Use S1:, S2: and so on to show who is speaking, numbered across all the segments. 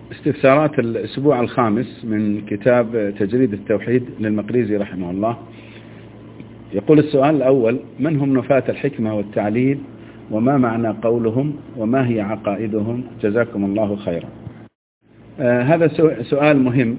S1: استفسارات الأسبوع الخامس من كتاب تجريد التوحيد للمقريزي رحمه الله. يقول السؤال الأول: من هم نفاة الحكمة والتعليل، وما معنى قولهم، وما هي عقائدهم؟ جزاكم الله خيرا. هذا سؤال مهم،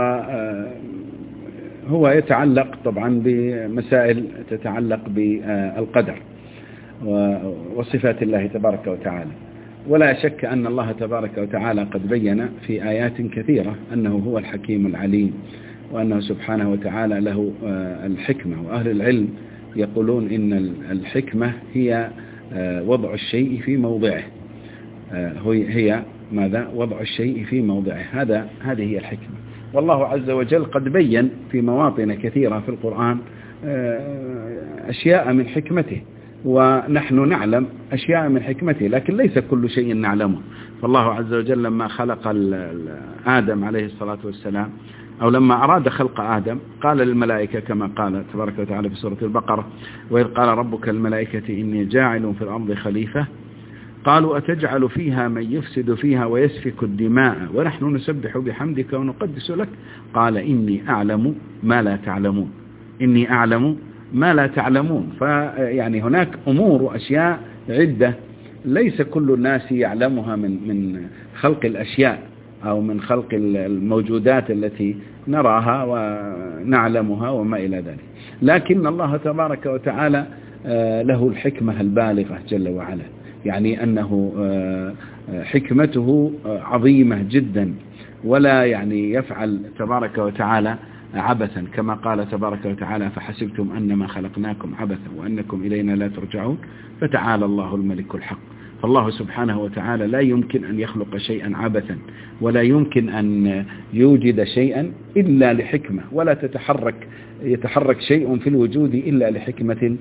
S1: وهو يتعلق طبعا بمسائل تتعلق بالقدر وصفات الله تبارك وتعالى. ولا شك أن الله تبارك وتعالى قد بين في آيات كثيرة أنه هو الحكيم العليم، وأنه سبحانه وتعالى له الحكمة. وأهل العلم يقولون إن الحكمة هي وضع الشيء في موضعه. هي ماذا؟ وضع الشيء في موضعه. هذه هي الحكمة. والله عز وجل قد بين في مواطن كثيرة في القرآن أشياء من حكمته، ونحن نعلم أشياء من حكمته، لكن ليس كل شيء نعلمه. فالله عز وجل لما خلق آدم عليه الصلاة والسلام، أو لما أراد خلق آدم، قال للملائكة كما قال تبارك وتعالى في سورة البقرة: وإذ قال ربك الملائكة إني جاعل في الأرض خليفة قالوا أتجعل فيها من يفسد فيها ويسفك الدماء ونحن نسبح بحمدك ونقدس لك قال إني أعلم ما لا تعلمون. إني أعلم ما لا تعلمون. فيعني هناك أمور وأشياء عدة ليس كل الناس يعلمها من خلق الأشياء أو من خلق الموجودات التي نراها ونعلمها وما إلى ذلك. لكن الله تبارك وتعالى له الحكمة البالغة جل وعلا، يعني أنه حكمته عظيمة جدا، ولا يعني يفعل تبارك وتعالى عبثا، كما قال تبارك وتعالى: فحسبتم أنما خلقناكم عبثا وأنكم إلينا لا ترجعون فتعالى الله الملك الحق. فالله سبحانه وتعالى لا يمكن أن يخلق شيئا عبثا، ولا يمكن أن يوجد شيئا إلا لحكمة، ولا يتحرك شيء في الوجود إلا لحكمة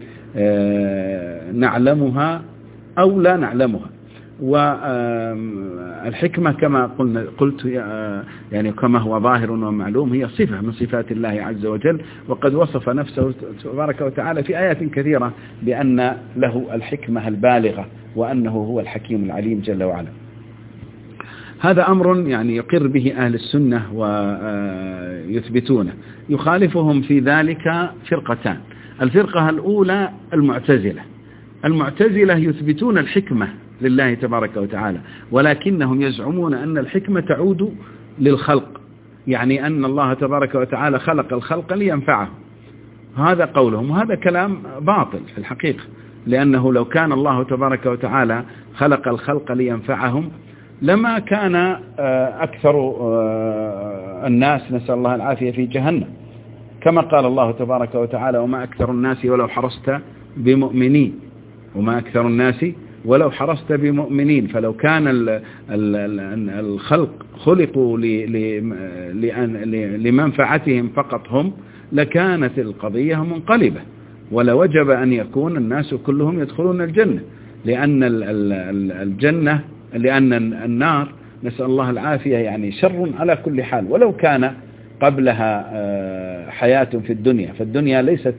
S1: نعلمها أو لا نعلمها. والحكمة كما قلت يعني كما هو ظاهر ومعلوم هي صفة من صفات الله عز وجل، وقد وصف نفسه تبارك وتعالى في آيات كثيرة بأن له الحكمة البالغة، وأنه هو الحكيم العليم جل وعلا. هذا أمر يعني يقر به أهل السنة ويثبتونه. يخالفهم في ذلك فرقتان. الفرقة الأولى المعتزلة يثبتون الحكمة لله تبارك وتعالى، ولكنهم يزعمون أن الحكمة تعود للخلق، يعني أن الله تبارك وتعالى خلق الخلق لينفعه. هذا قولهم، وهذا كلام باطل في الحقيقة، لأنه لو كان الله تبارك وتعالى خلق الخلق لينفعهم لما كان أكثر الناس، نسأل الله العافية، في جهنم، كما قال الله تبارك وتعالى: وما أكثر الناس ولو حرصت بمؤمنين. وما أكثر الناس ولو حرصت بمؤمنين. فلو كان الخلق خلقوا لمنفعتهم فقط هم، لكانت القضية منقلبة، ولوجب أن يكون الناس كلهم يدخلون الجنة، لأن النار، نسأل الله العافية، يعني شر على كل حال، ولو كان قبلها حياة في الدنيا، فالدنيا ليست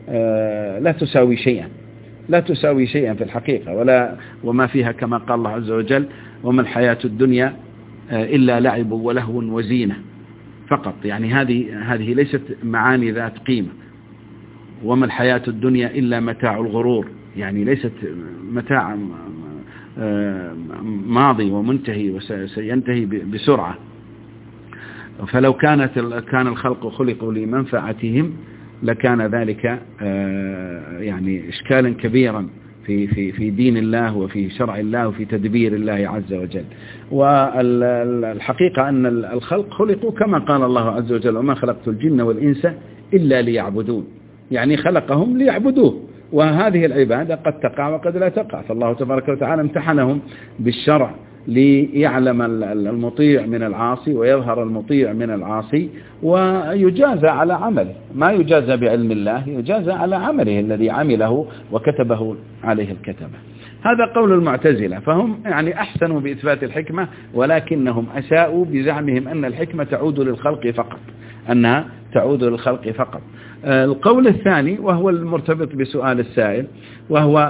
S1: لا تساوي شيئا في الحقيقة، وما فيها، كما قال الله عز وجل: وما الحياة الدنيا إلا لعب ولهو وزينة فقط. يعني هذه ليست معاني ذات قيمة. وما الحياة الدنيا إلا متاع الغرور، يعني ليست متاع ماضي ومنتهي وسينتهي بسرعة. فلو كان الخلق خلقوا لمنفعتهم لكان ذلك يعني إشكالا كبيرا في دين الله وفي شرع الله وفي تدبير الله عز وجل. والحقيقة أن الخلق خلقوا كما قال الله عز وجل: وما خلقت الجن والإنس إلا ليعبدون، يعني خلقهم ليعبدوه. وهذه العبادة قد تقع وقد لا تقع، فالله تبارك وتعالى امتحنهم بالشرع ليعلم المطيع من العاصي ويظهر المطيع من العاصي، ويجازى على عمله. ما يجازى بعلم الله، يجازى على عمله الذي عمله وكتبه عليه الكتبة. هذا قول المعتزلة. فهم يعني أحسنوا بإثبات الحكمة، ولكنهم أساءوا بزعمهم أن الحكمة تعود للخلق فقط، أنها تعود للخلق فقط. القول الثاني وهو المرتبط بسؤال السائل، وهو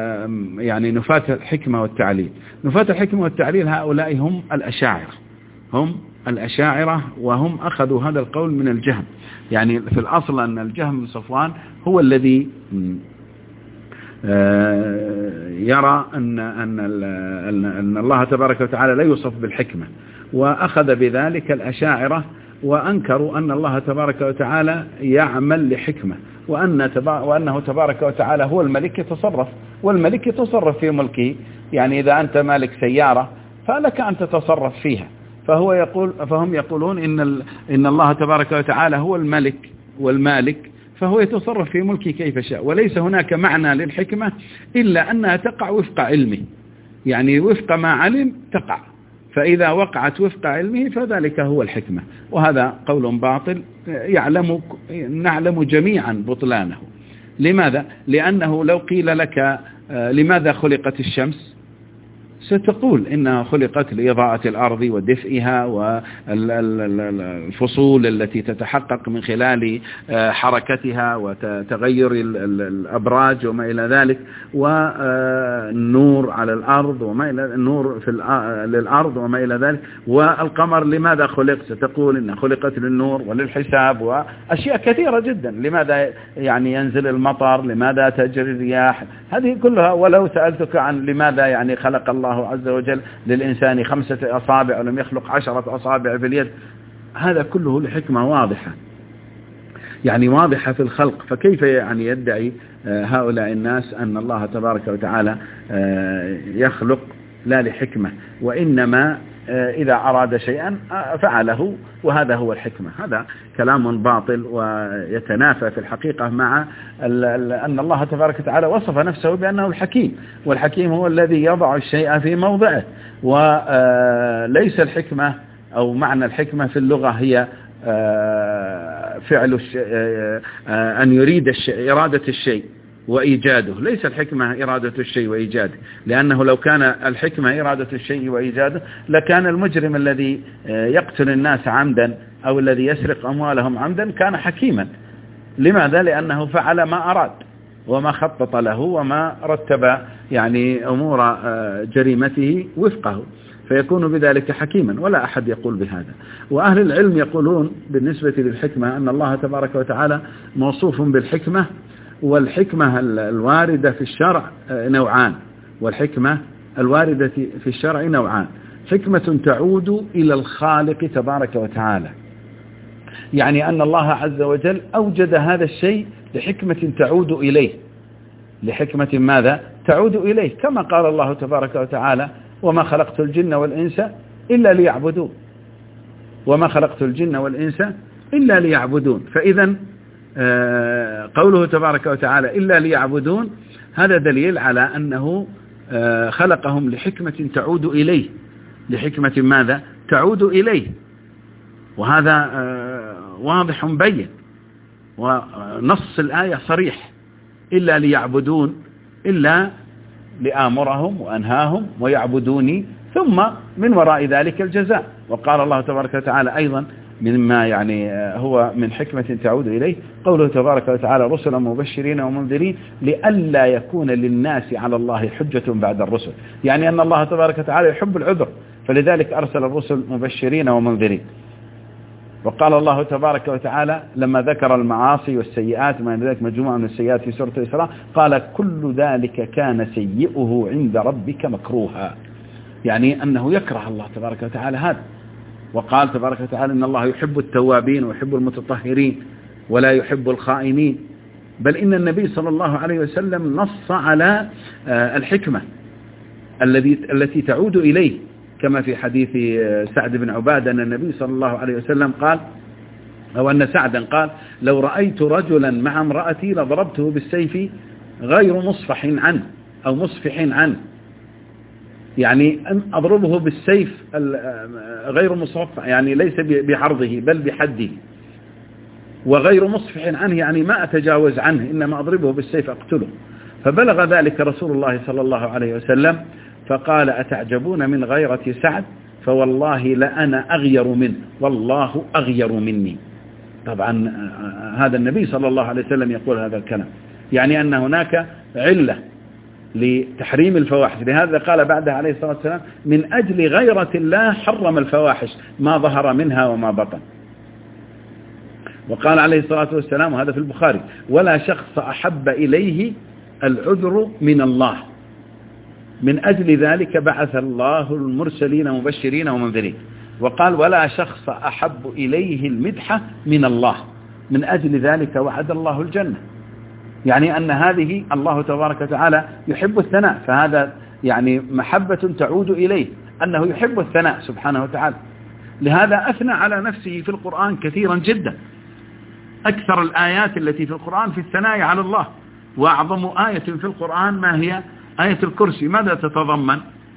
S1: يعني نفاة الحكمة والتعليل. نفاة الحكمة والتعليل هؤلاء هم الأشاعرة، هم الأشاعرة، وهم أخذوا هذا القول من الجهم. يعني في الأصل أن الجهم بن صفوان هو الذي يرى أن الله تبارك وتعالى لا يوصف بالحكمة، وأخذ بذلك الأشاعرة وأنكروا أن الله تبارك وتعالى يعمل لحكمة، وأنه تبارك وتعالى هو الملك يتصرف، والملك يتصرف في ملكه. يعني إذا أنت مالك سيارة فلك أن تتصرف فيها، فهم يقولون إن الله تبارك وتعالى هو الملك والمالك، فهو يتصرف في ملكه كيف شاء، وليس هناك معنى للحكمة إلا أنها تقع وفق علمه، يعني وفق ما علم تقع، فإذا وقعت وفق علمه فذلك هو الحكمة. وهذا قول باطل نعلم جميعا بطلانه. لماذا؟ لأنه لو قيل لك لماذا خلقت الشمس ستقول إنها خلقت لإضاءة الأرض ودفئها والفصول التي تتحقق من خلال حركتها وتغير الأبراج وما إلى ذلك، والنور على الأرض وما إلى النور للأرض وما إلى ذلك. والقمر لماذا خلق؟ ستقول إنها خلقت للنور وللحساب وأشياء كثيرة جدا. لماذا يعني ينزل المطر؟ لماذا تجري الرياح؟ هذه كلها. ولو سألتك عن لماذا يعني خلق الله عز وجل للإنسان 5 أصابع ولم يخلق 10 أصابع في اليد، هذا كله لحكمة واضحة، يعني واضحة في الخلق. فكيف يعني يدعي هؤلاء الناس أن الله تبارك وتعالى يخلق لا لحكمة، وإنما إذا أراد شيئا فعله، وهذا هو الحكمة؟ هذا كلام باطل ويتنافى في الحقيقة مع أن الله تبارك وتعالى وصف نفسه بأنه الحكيم، والحكيم هو الذي يضع الشيء في موضعه. وليس الحكمة أو معنى الحكمة في اللغة هي فعل أن يريد إرادة الشيء وإيجاده. ليس الحكمة إرادة الشيء وإيجاده، لأنه لو كان الحكمة إرادة الشيء وإيجاده لكان المجرم الذي يقتل الناس عمدا أو الذي يسرق أموالهم عمدا كان حكيما. لماذا؟ لأنه فعل ما أراد وما خطط له وما رتب يعني أمور جريمته وفقه، فيكون بذلك حكيما، ولا أحد يقول بهذا. وأهل العلم يقولون بالنسبة للحكمة أن الله تبارك وتعالى موصوف بالحكمة، والحكمة الواردة في الشرع نوعان، والحكمة الواردة في الشرع نوعان. حكمة تعود إلى الخالق تبارك وتعالى، يعني أن الله عز وجل أوجد هذا الشيء لحكمة تعود إليه. لحكمة ماذا؟ تعود إليه، كما قال الله تبارك وتعالى: وما خلقت الجن والإنس إلا ليعبدون. وما خلقت الجن والإنس إلا ليعبدون. فإذا قوله تبارك وتعالى إلا ليعبدون هذا دليل على أنه خلقهم لحكمة تعود إليه. لحكمة ماذا؟ تعود إليه. وهذا واضح بين، ونص الآية صريح: إلا ليعبدون، إلا لآمرهم وأنهاهم ويعبدوني ثم من وراء ذلك الجزاء. وقال الله تبارك وتعالى أيضا مما يعني هو من حكمة تعود إليه قوله تبارك وتعالى: رسلا مبشرين ومنذرين لئلا يكون للناس على الله حجة بعد الرسل. يعني أن الله تبارك وتعالى يحب العذر، فلذلك أرسل الرسل مبشرين ومنذرين. وقال الله تبارك وتعالى لما ذكر المعاصي والسيئات ما ذلك مجموعة من السيئات في سورة الإسراء قال: كل ذلك كان سيئه عند ربك مكروها، يعني أنه يكره الله تبارك وتعالى هذا. وقال تبارك وتعالى: إن الله يحب التوابين ويحب المتطهرين ولا يحب الخائنين. بل إن النبي صلى الله عليه وسلم نص على الحكمة التي تعود إليه، كما في حديث سعد بن عبادة أن النبي صلى الله عليه وسلم قال، أو أن سعدا قال: لو رأيت رجلا مع امرأتي لضربته بالسيف غير مصفح عنه أو مصفح عنه، يعني أن أضربه بالسيف غير مصفح، يعني ليس بعرضه بل بحده، وغير مصفح عنه يعني ما أتجاوز عنه، إنما أضربه بالسيف أقتله. فبلغ ذلك رسول الله صلى الله عليه وسلم فقال: أتعجبون من غيرة سعد؟ فوالله لأنا أغير منه والله أغير مني. طبعا هذا النبي صلى الله عليه وسلم يقول هذا الكلام، يعني أن هناك علة لتحريم الفواحش. لهذا قال بعدها عليه الصلاة والسلام من أجل غيرة الله حرم الفواحش ما ظهر منها وما بطن. وقال عليه الصلاة والسلام وهذا في البخاري ولا شخص أحب إليه العذر من الله من أجل ذلك بعث الله المرسلين مبشرين ومنذرين. وقال ولا شخص أحب إليه المدحة من الله من أجل ذلك وعد الله الجنة. يعني أن هذه الله تبارك وتعالى يحب الثناء، فهذا يعني محبة تعود إليه أنه يحب الثناء سبحانه وتعالى. لهذا أثنى على نفسه في القرآن كثيرا جدا. أكثر الآيات التي في القرآن في الثناء على الله، وأعظم آية في القرآن ما هي آية الكرسي. ماذا تتضمن؟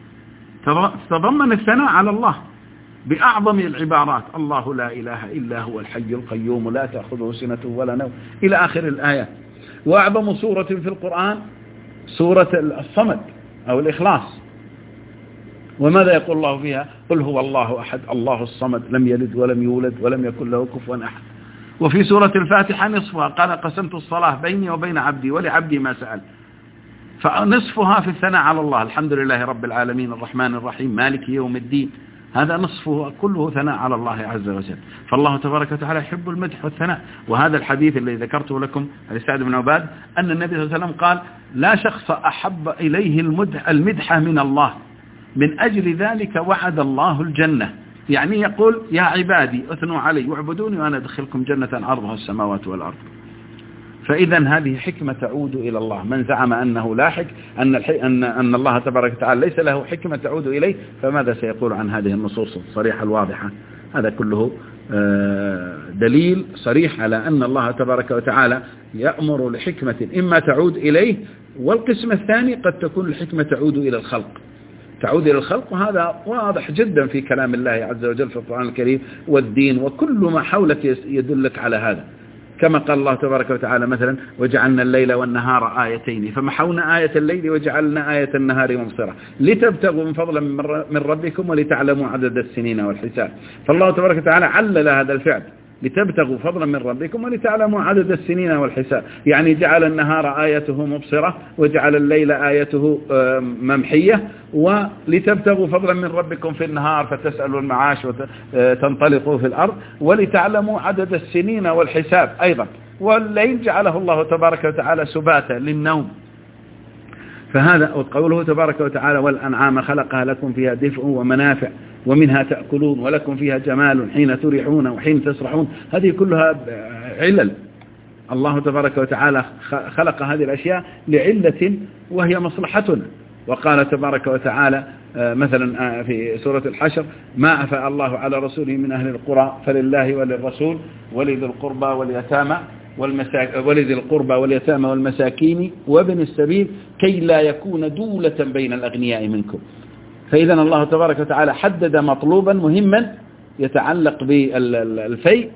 S1: تتضمن الثناء على الله بأعظم العبارات الله لا إله إلا هو الحي القيوم لا تأخذه سنة ولا نوم إلى آخر الآيات. وأعظم سورة في القرآن سورة الصمد أو الإخلاص. وماذا يقول الله فيها؟ قل هو الله أحد الله الصمد لم يلد ولم يولد ولم يكن له كفوا أحد. وفي سورة الفاتحة نصفها قال قسمت الصلاة بيني وبين عبدي ولعبدي ما سأل. فنصفها في الثناء على الله الحمد لله رب العالمين الرحمن الرحيم مالك يوم الدين، هذا نصفه كله ثناء على الله عز وجل. فالله تبارك وتعالى يحب المدح والثناء. وهذا الحديث الذي ذكرته لكم عن سعد بن عباد أن النبي صلى الله عليه وسلم قال لا شخص أحب إليه المدحة من الله من أجل ذلك وعد الله الجنة. يعني يقول يا عبادي اثنوا علي واعبدوني وأنا أدخلكم جنة عرضها السماوات والأرض. فإذا هذه حكمة تعود إلى الله. من زعم أنه لا أن الله تبارك وتعالى ليس له حكمة تعود إليه فماذا سيقول عن هذه النصوص الصريحة الواضحة؟ هذا كله دليل صريح على أن الله تبارك وتعالى يأمر لحكمة إما تعود إليه، والقسم الثاني قد تكون الحكمة تعود إلى الخلق، تعود إلى الخلق. وهذا واضح جدا في كلام الله عز وجل في القرآن الكريم والدين وكل ما حولك يدلك على هذا. كما قال الله تبارك وتعالى مثلا وجعلنا الليل والنهار آيتين فمحونا آية الليل وجعلنا آية النهار مبصرة لتبتغوا من فضلا من ربكم ولتعلموا عدد السنين والحساب. فالله تبارك وتعالى علل هذا الفعل لتبتغوا فضلا من ربكم ولتعلموا عدد السنين والحساب. يعني جعل النهار آيته مبصرة وجعل الليل آيته ممحية ولتبتغوا فضلا من ربكم في النهار فتسألوا المعاش وتنطلقوا في الأرض ولتعلموا عدد السنين والحساب أيضا. والليل جعله الله تبارك وتعالى سباتا للنوم. فهذا قوله تبارك وتعالى والأنعام خلقها لكم فيها دفء ومنافع ومنها تأكلون ولكم فيها جمال حين تريحون وحين تسرحون. هذه كلها علل. الله تبارك وتعالى خلق هذه الأشياء لعلة وهي مصلحتنا. وقال تبارك وتعالى مثلا في سورة الحشر ما أفاء الله على رسوله من أهل القرى فلله وللرسول ولذي القربى واليتامى والمساكين وابن السبيل كي لا يكون دولة بين الأغنياء منكم. فإذا الله تبارك وتعالى حدد مطلوبا مهما يتعلق بالفيء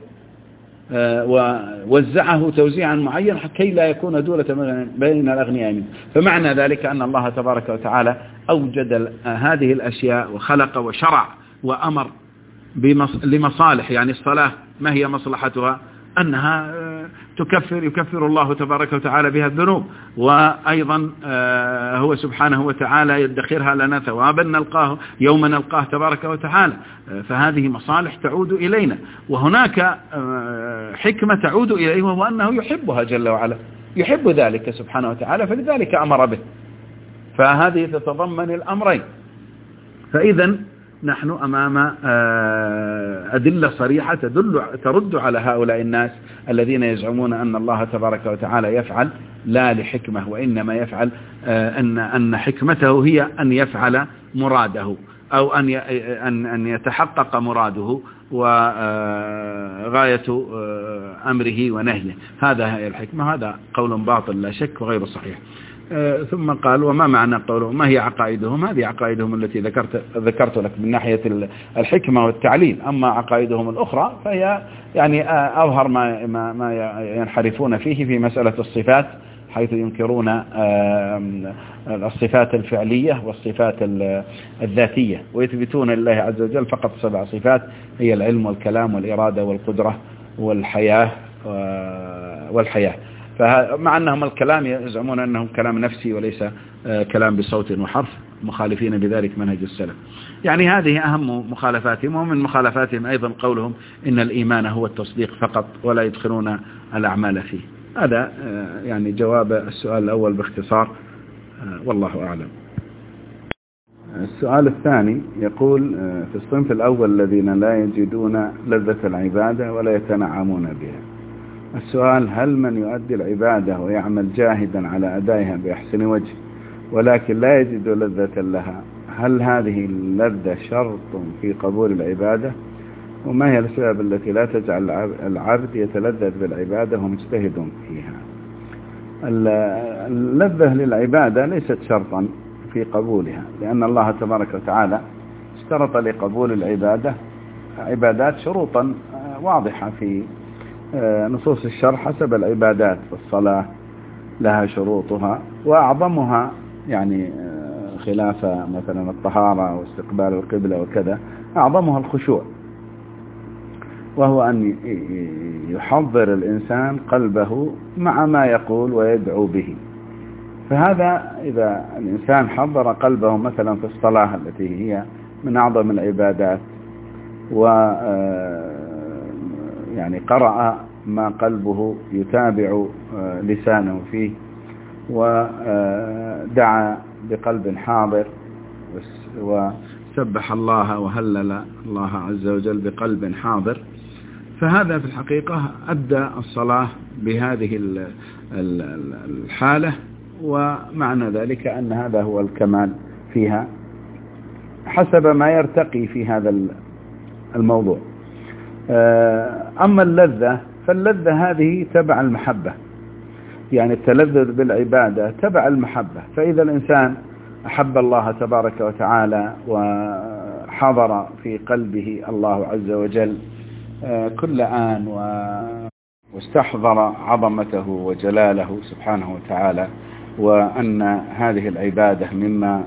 S1: ووزعه توزيعا معين كي لا يكون دولة بين الأغنياء منكم. فمعنى ذلك أن الله تبارك وتعالى أوجد هذه الأشياء وخلق وشرع وأمر لمصالح. يعني الصلاة ما هي مصلحتها؟ أنها يكفر الله تبارك وتعالى بها الذنوب، وأيضا هو سبحانه وتعالى يدخرها لنا ثوابا نلقاه يوم نلقاه تبارك وتعالى. فهذه مصالح تعود إلينا، وهناك حكمة تعود إليه وهو أنه يحبها جل وعلا، يحب ذلك سبحانه وتعالى فلذلك أمر به. فهذه تتضمن الأمرين. فإذا نحن أمام أدلة صريحة ترد على هؤلاء الناس الذين يزعمون أن الله تبارك وتعالى يفعل لا لحكمة، وإنما يفعل أن حكمته هي أن يفعل مراده أو أن يتحقق مراده وغاية أمره ونهيه. هذا هي الحكمة. هذا قول باطل لا شك وغير صحيح. ثم قال وما معنى قوله ما هي عقائدهم؟ هذه عقائدهم التي ذكرت لك من ناحية الحكمة والتعليل. أما عقائدهم الأخرى فهي يعني أظهر ما ينحرفون فيه في مسألة الصفات، حيث ينكرون الصفات الفعلية والصفات الذاتية، ويثبتون لله عز وجل فقط 7 صفات هي العلم والكلام والإرادة والقدرة والحياة. مع أنهم الكلام يزعمون أنه كلام نفسي وليس كلام بصوت وحرف، مخالفين بذلك منهج السلف. يعني هذه أهم مخالفاتهم. ومن مخالفاتهم أيضا قولهم إن الإيمان هو التصديق فقط ولا يدخلون الأعمال فيه. هذا يعني جواب السؤال الأول باختصار، والله أعلم. السؤال الثاني يقول في الصنف الأول الذين لا يجدون لذة العبادة ولا يتنعمون بها. السؤال: هل من يؤدي العبادة ويعمل جاهدا على أدائها بأحسن وجه ولكن لا يجد لذة لها، هل هذه اللذة شرط في قبول العبادة؟ وما هي الأسباب التي لا تجعل العبد يتلذذ بالعبادة ومجتهد فيها؟ اللذة للعبادة ليست شرطا في قبولها، لأن الله تبارك وتعالى اشترط لقبول العبادة عبادات شروطا واضحة في نصوص الشرع حسب العبادات. الصلاة لها شروطها، وأعظمها يعني خلاف مثلا الطهارة واستقبال القبلة وكذا، أعظمها الخشوع، وهو أن يحضر الإنسان قلبه مع ما يقول ويدعو به. فهذا إذا الإنسان حضر قلبه مثلا في الصلاة التي هي من أعظم العبادات، و يعني قرأ ما قلبه يتابع لسانه فيه، ودعا بقلب حاضر وسبح الله وهلل الله عز وجل بقلب حاضر، فهذا في الحقيقة أدى الصلاة بهذه الحالة، ومعنى ذلك أن هذا هو الكمال فيها حسب ما يرتقي في هذا الموضوع. أما اللذة فاللذة هذه تبع المحبة، يعني التلذذ بالعبادة تبع المحبة. فإذا الإنسان أحب الله تبارك وتعالى وحضر في قلبه الله عز وجل كل آن واستحضر عظمته وجلاله سبحانه وتعالى، وأن هذه العبادة مما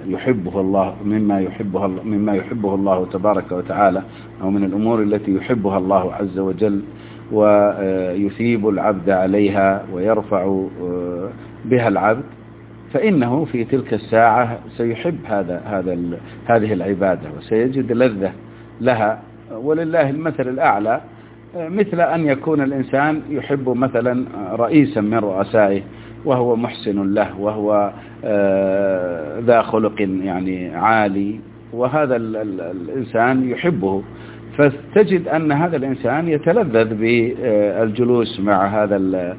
S1: يحبه الله تبارك وتعالى، أو من الأمور التي يحبها الله عز وجل ويثيب العبد عليها ويرفع بها العبد، فإنه في تلك الساعة سيحب هذه العبادة وسيجد لذة لها. ولله المثل الأعلى، مثل أن يكون الإنسان يحب مثلا رئيسا من رؤسائه وهو محسن له وهو ذا خلق يعني عالي، وهذا الإنسان يحبه، فتجد أن هذا الإنسان يتلذذ بالجلوس مع هذا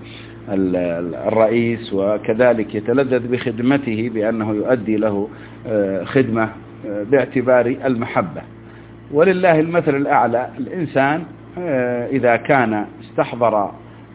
S1: الرئيس، وكذلك يتلذذ بخدمته بأنه يؤدي له خدمة باعتبار المحبة. ولله المثل الأعلى، الإنسان إذا كان استحضر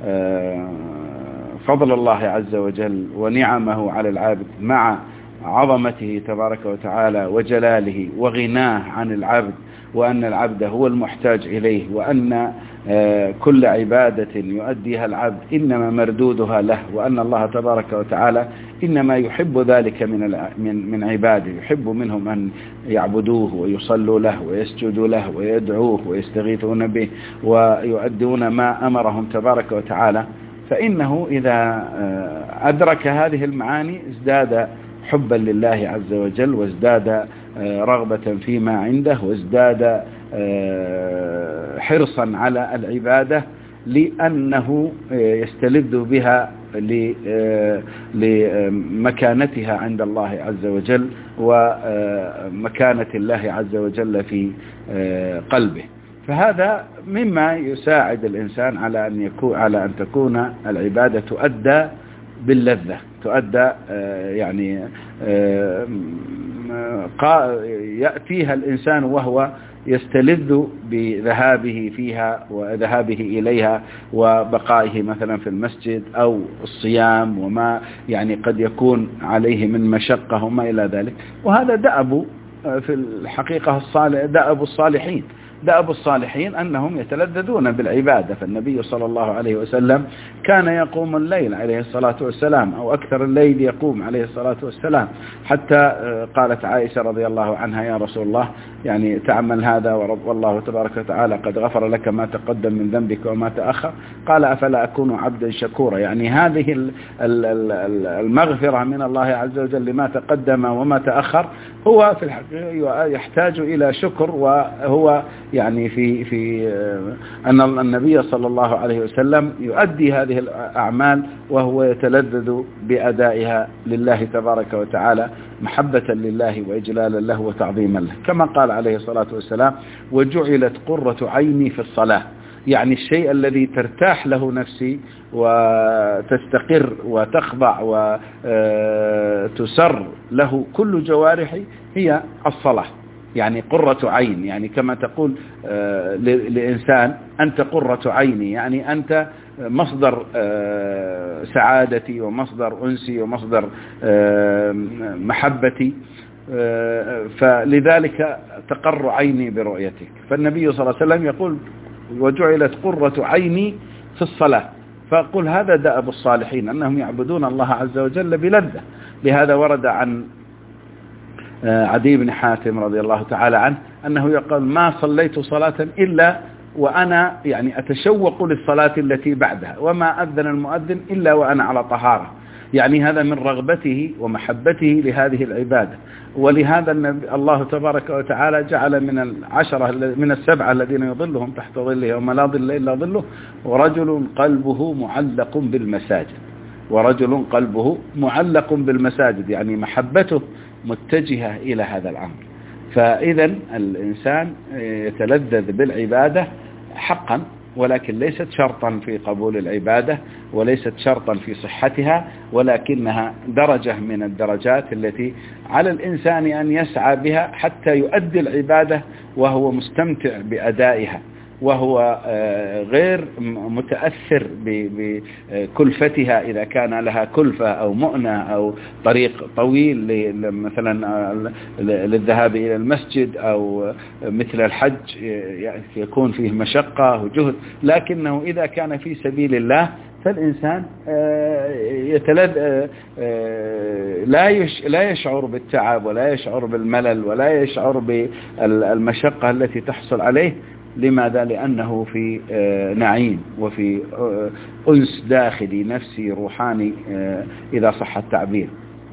S1: فضل الله عز وجل ونعمه على العبد مع عظمته تبارك وتعالى وجلاله وغناه عن العبد، وأن العبد هو المحتاج إليه، وأن كل عبادة يؤديها العبد إنما مردودها له، وأن الله تبارك وتعالى إنما يحب ذلك من عباده، يحب منهم أن يعبدوه ويصلوا له ويسجدوا له ويدعوه ويستغيثون به ويؤدون ما أمرهم تبارك وتعالى. فإنه إذا أدرك هذه المعاني ازداد حبا لله عز وجل، وازداد رغبة فيما عنده، وازداد حرصا على العبادة، لأنه يستلذ بها لمكانتها عند الله عز وجل ومكانة الله عز وجل في قلبه. فهذا مما يساعد الإنسان على أن تكون العبادة تؤدى باللذة، تؤدى يعني يأتيها الإنسان وهو يستلذ بذهابه فيها وذهابه إليها وبقائه مثلا في المسجد أو الصيام وما يعني قد يكون عليه من مشقة وما إلى ذلك. وهذا دأب في الحقيقة دأب الصالحين، دأب الصالحين أنهم يتلذذون بالعبادة. فالنبي صلى الله عليه وسلم كان يقوم الليل عليه الصلاة والسلام، أو أكثر الليل يقوم عليه الصلاة والسلام، حتى قالت عائشة رضي الله عنها: يا رسول الله، يعني تعمل هذا والله تبارك وتعالى قد غفر لك ما تقدم من ذنبك وما تأخر. قال: أفلا أكون عبدا شكورا؟ يعني هذه المغفرة من الله عز وجل لما تقدم وما تأخر هو في الحقيقة يحتاج إلى شكر، وهو يعني في أن النبي صلى الله عليه وسلم يؤدي هذه الأعمال وهو يتلذذ بأدائها لله تبارك وتعالى محبة لله وإجلالا له وتعظيما له، كما قال عليه الصلاة والسلام: وجعلت قرة عيني في الصلاة. يعني الشيء الذي ترتاح له نفسي وتستقر وتخضع وتسر له كل جوارحي هي الصلاة. يعني قرة عين، يعني كما تقول لإنسان: أنت قرة عيني، يعني أنت مصدر سعادتي ومصدر أنسي ومصدر محبتي، فلذلك تقر عيني برؤيتك. فالنبي صلى الله عليه وسلم يقول: وجعلت قرة عيني في الصلاة. فأقول هذا دأب الصالحين، أنهم يعبدون الله عز وجل بلذة. لهذا ورد عن عدي بن حاتم رضي الله تعالى عنه أنه يقول: ما صليت صلاة إلا وأنا يعني أتشوق للصلاة التي بعدها، وما أذن المؤذن إلا وأنا على طهارة. يعني هذا من رغبته ومحبته لهذه العبادة. ولهذا الله تبارك وتعالى جعل من السبعة الذين يظلهم تحت ظله يوم لا ظل إلا ظله: ورجل قلبه معلق بالمساجد. ورجل قلبه معلق بالمساجد، يعني محبته متجهة إلى هذا الأمر. فإذا الإنسان يتلذذ بالعبادة حقا، ولكن ليست شرطا في قبول العبادة، وليست شرطا في صحتها، ولكنها درجة من الدرجات التي على الإنسان أن يسعى بها حتى يؤدي العبادة وهو مستمتع بأدائها، وهو غير متأثر بكلفتها إذا كان لها كلفة أو مؤنة أو طريق طويل مثلا للذهاب إلى المسجد، أو مثل الحج يكون فيه مشقة وجهد. لكنه إذا كان في سبيل الله فالإنسان لا يشعر بالتعب ولا يشعر بالملل ولا يشعر بالمشقة التي تحصل عليه. لماذا؟ لأنه في نعيم وفي أنس داخلي نفسي روحاني إذا صح التعبير.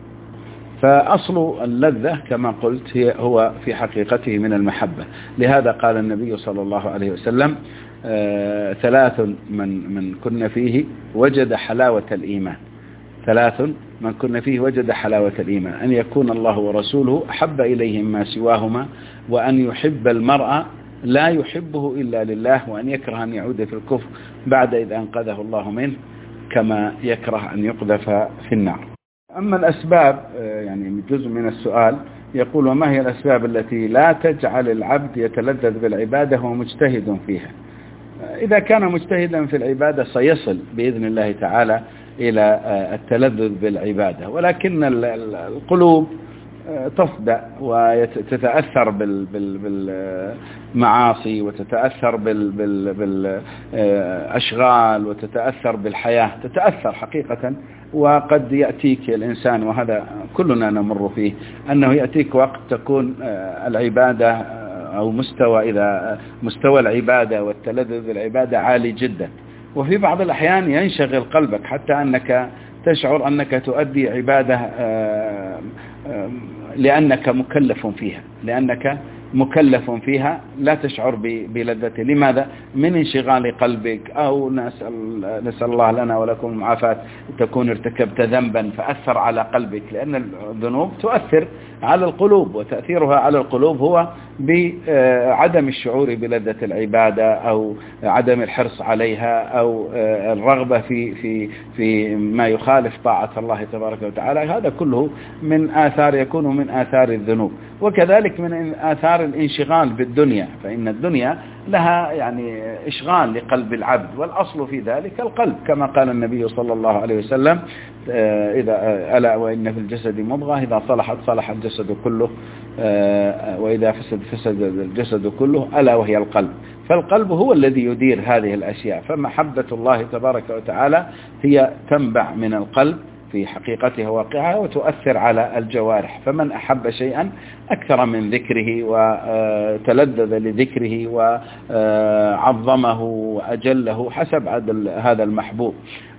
S1: فأصل اللذة كما قلت هو في حقيقته من المحبة. لهذا قال النبي صلى الله عليه وسلم: ثلاث من كن فيه وجد حلاوة الإيمان. ثلاث من كن فيه وجد حلاوة الإيمان: أن يكون الله ورسوله أحب إليهم ما سواهما، وأن يحب المرء لا يحبه إلا لله، وأن يكره أن يعود في الكفر بعد إذ أنقذه الله منه، كما يكره أن يقذف في النار. أما الأسباب، يعني جزء من السؤال يقول: وما هي الأسباب التي لا تجعل العبد يتلذذ بالعبادة وهو مجتهد فيها؟ إذا كان مجتهدا في العبادة سيصل بإذن الله تعالى إلى التلذذ بالعبادة، ولكن القلوب تصدأ وتتأثر بالمعاصي، وتتأثر بالأشغال، وتتأثر بالحياة، تتأثر حقيقة. وقد يأتيك الإنسان، وهذا كلنا نمر فيه، أنه يأتيك وقت تكون العبادة أو مستوى العبادة والتلذذ بالعبادة عالي جدا، وفي بعض الأحيان ينشغل قلبك حتى أنك تشعر أنك تؤدي عبادة لأنك مكلف فيها لا تشعر بلذته. لماذا؟ من انشغال قلبك، أو نسأل الله لنا ولكم المعافاة، تكون ارتكبت ذنبا فأثر على قلبك، لأن الذنوب تؤثر على القلوب، وتأثيرها على القلوب هو بعدم الشعور بلذة العبادة، أو عدم الحرص عليها، أو الرغبة في ما يخالف طاعة الله تبارك وتعالى. هذا كله يكون من آثار الذنوب. وكذلك من آثار باعتبار الانشغال بالدنيا، فإن الدنيا لها يعني إشغال لقلب العبد، والأصل في ذلك القلب، كما قال النبي صلى الله عليه وسلم إذا ألا وإن في الجسد مضغة إذا صلحت صلح الجسد كله وإذا فسد الجسد كله ألا وهي القلب. فالقلب هو الذي يدير هذه الأشياء، فمحبة الله تبارك وتعالى هي تنبع من القلب في حقيقتها وواقعها وتؤثر على الجوارح. فمن أحب شيئا أكثر من ذكره وتلذذ لذكره وعظمه وأجله حسب هذا المحبوب.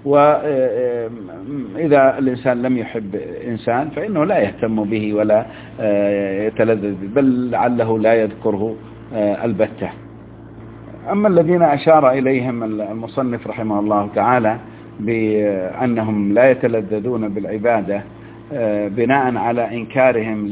S1: وإذا الإنسان لم يحب إنسان فإنه لا يهتم به ولا يتلذذ، بل لعله لا يذكره البتة. أما الذين أشار إليهم المصنف رحمه الله تعالى بأنهم لا يتلذذون بالعبادة بناء على إنكارهم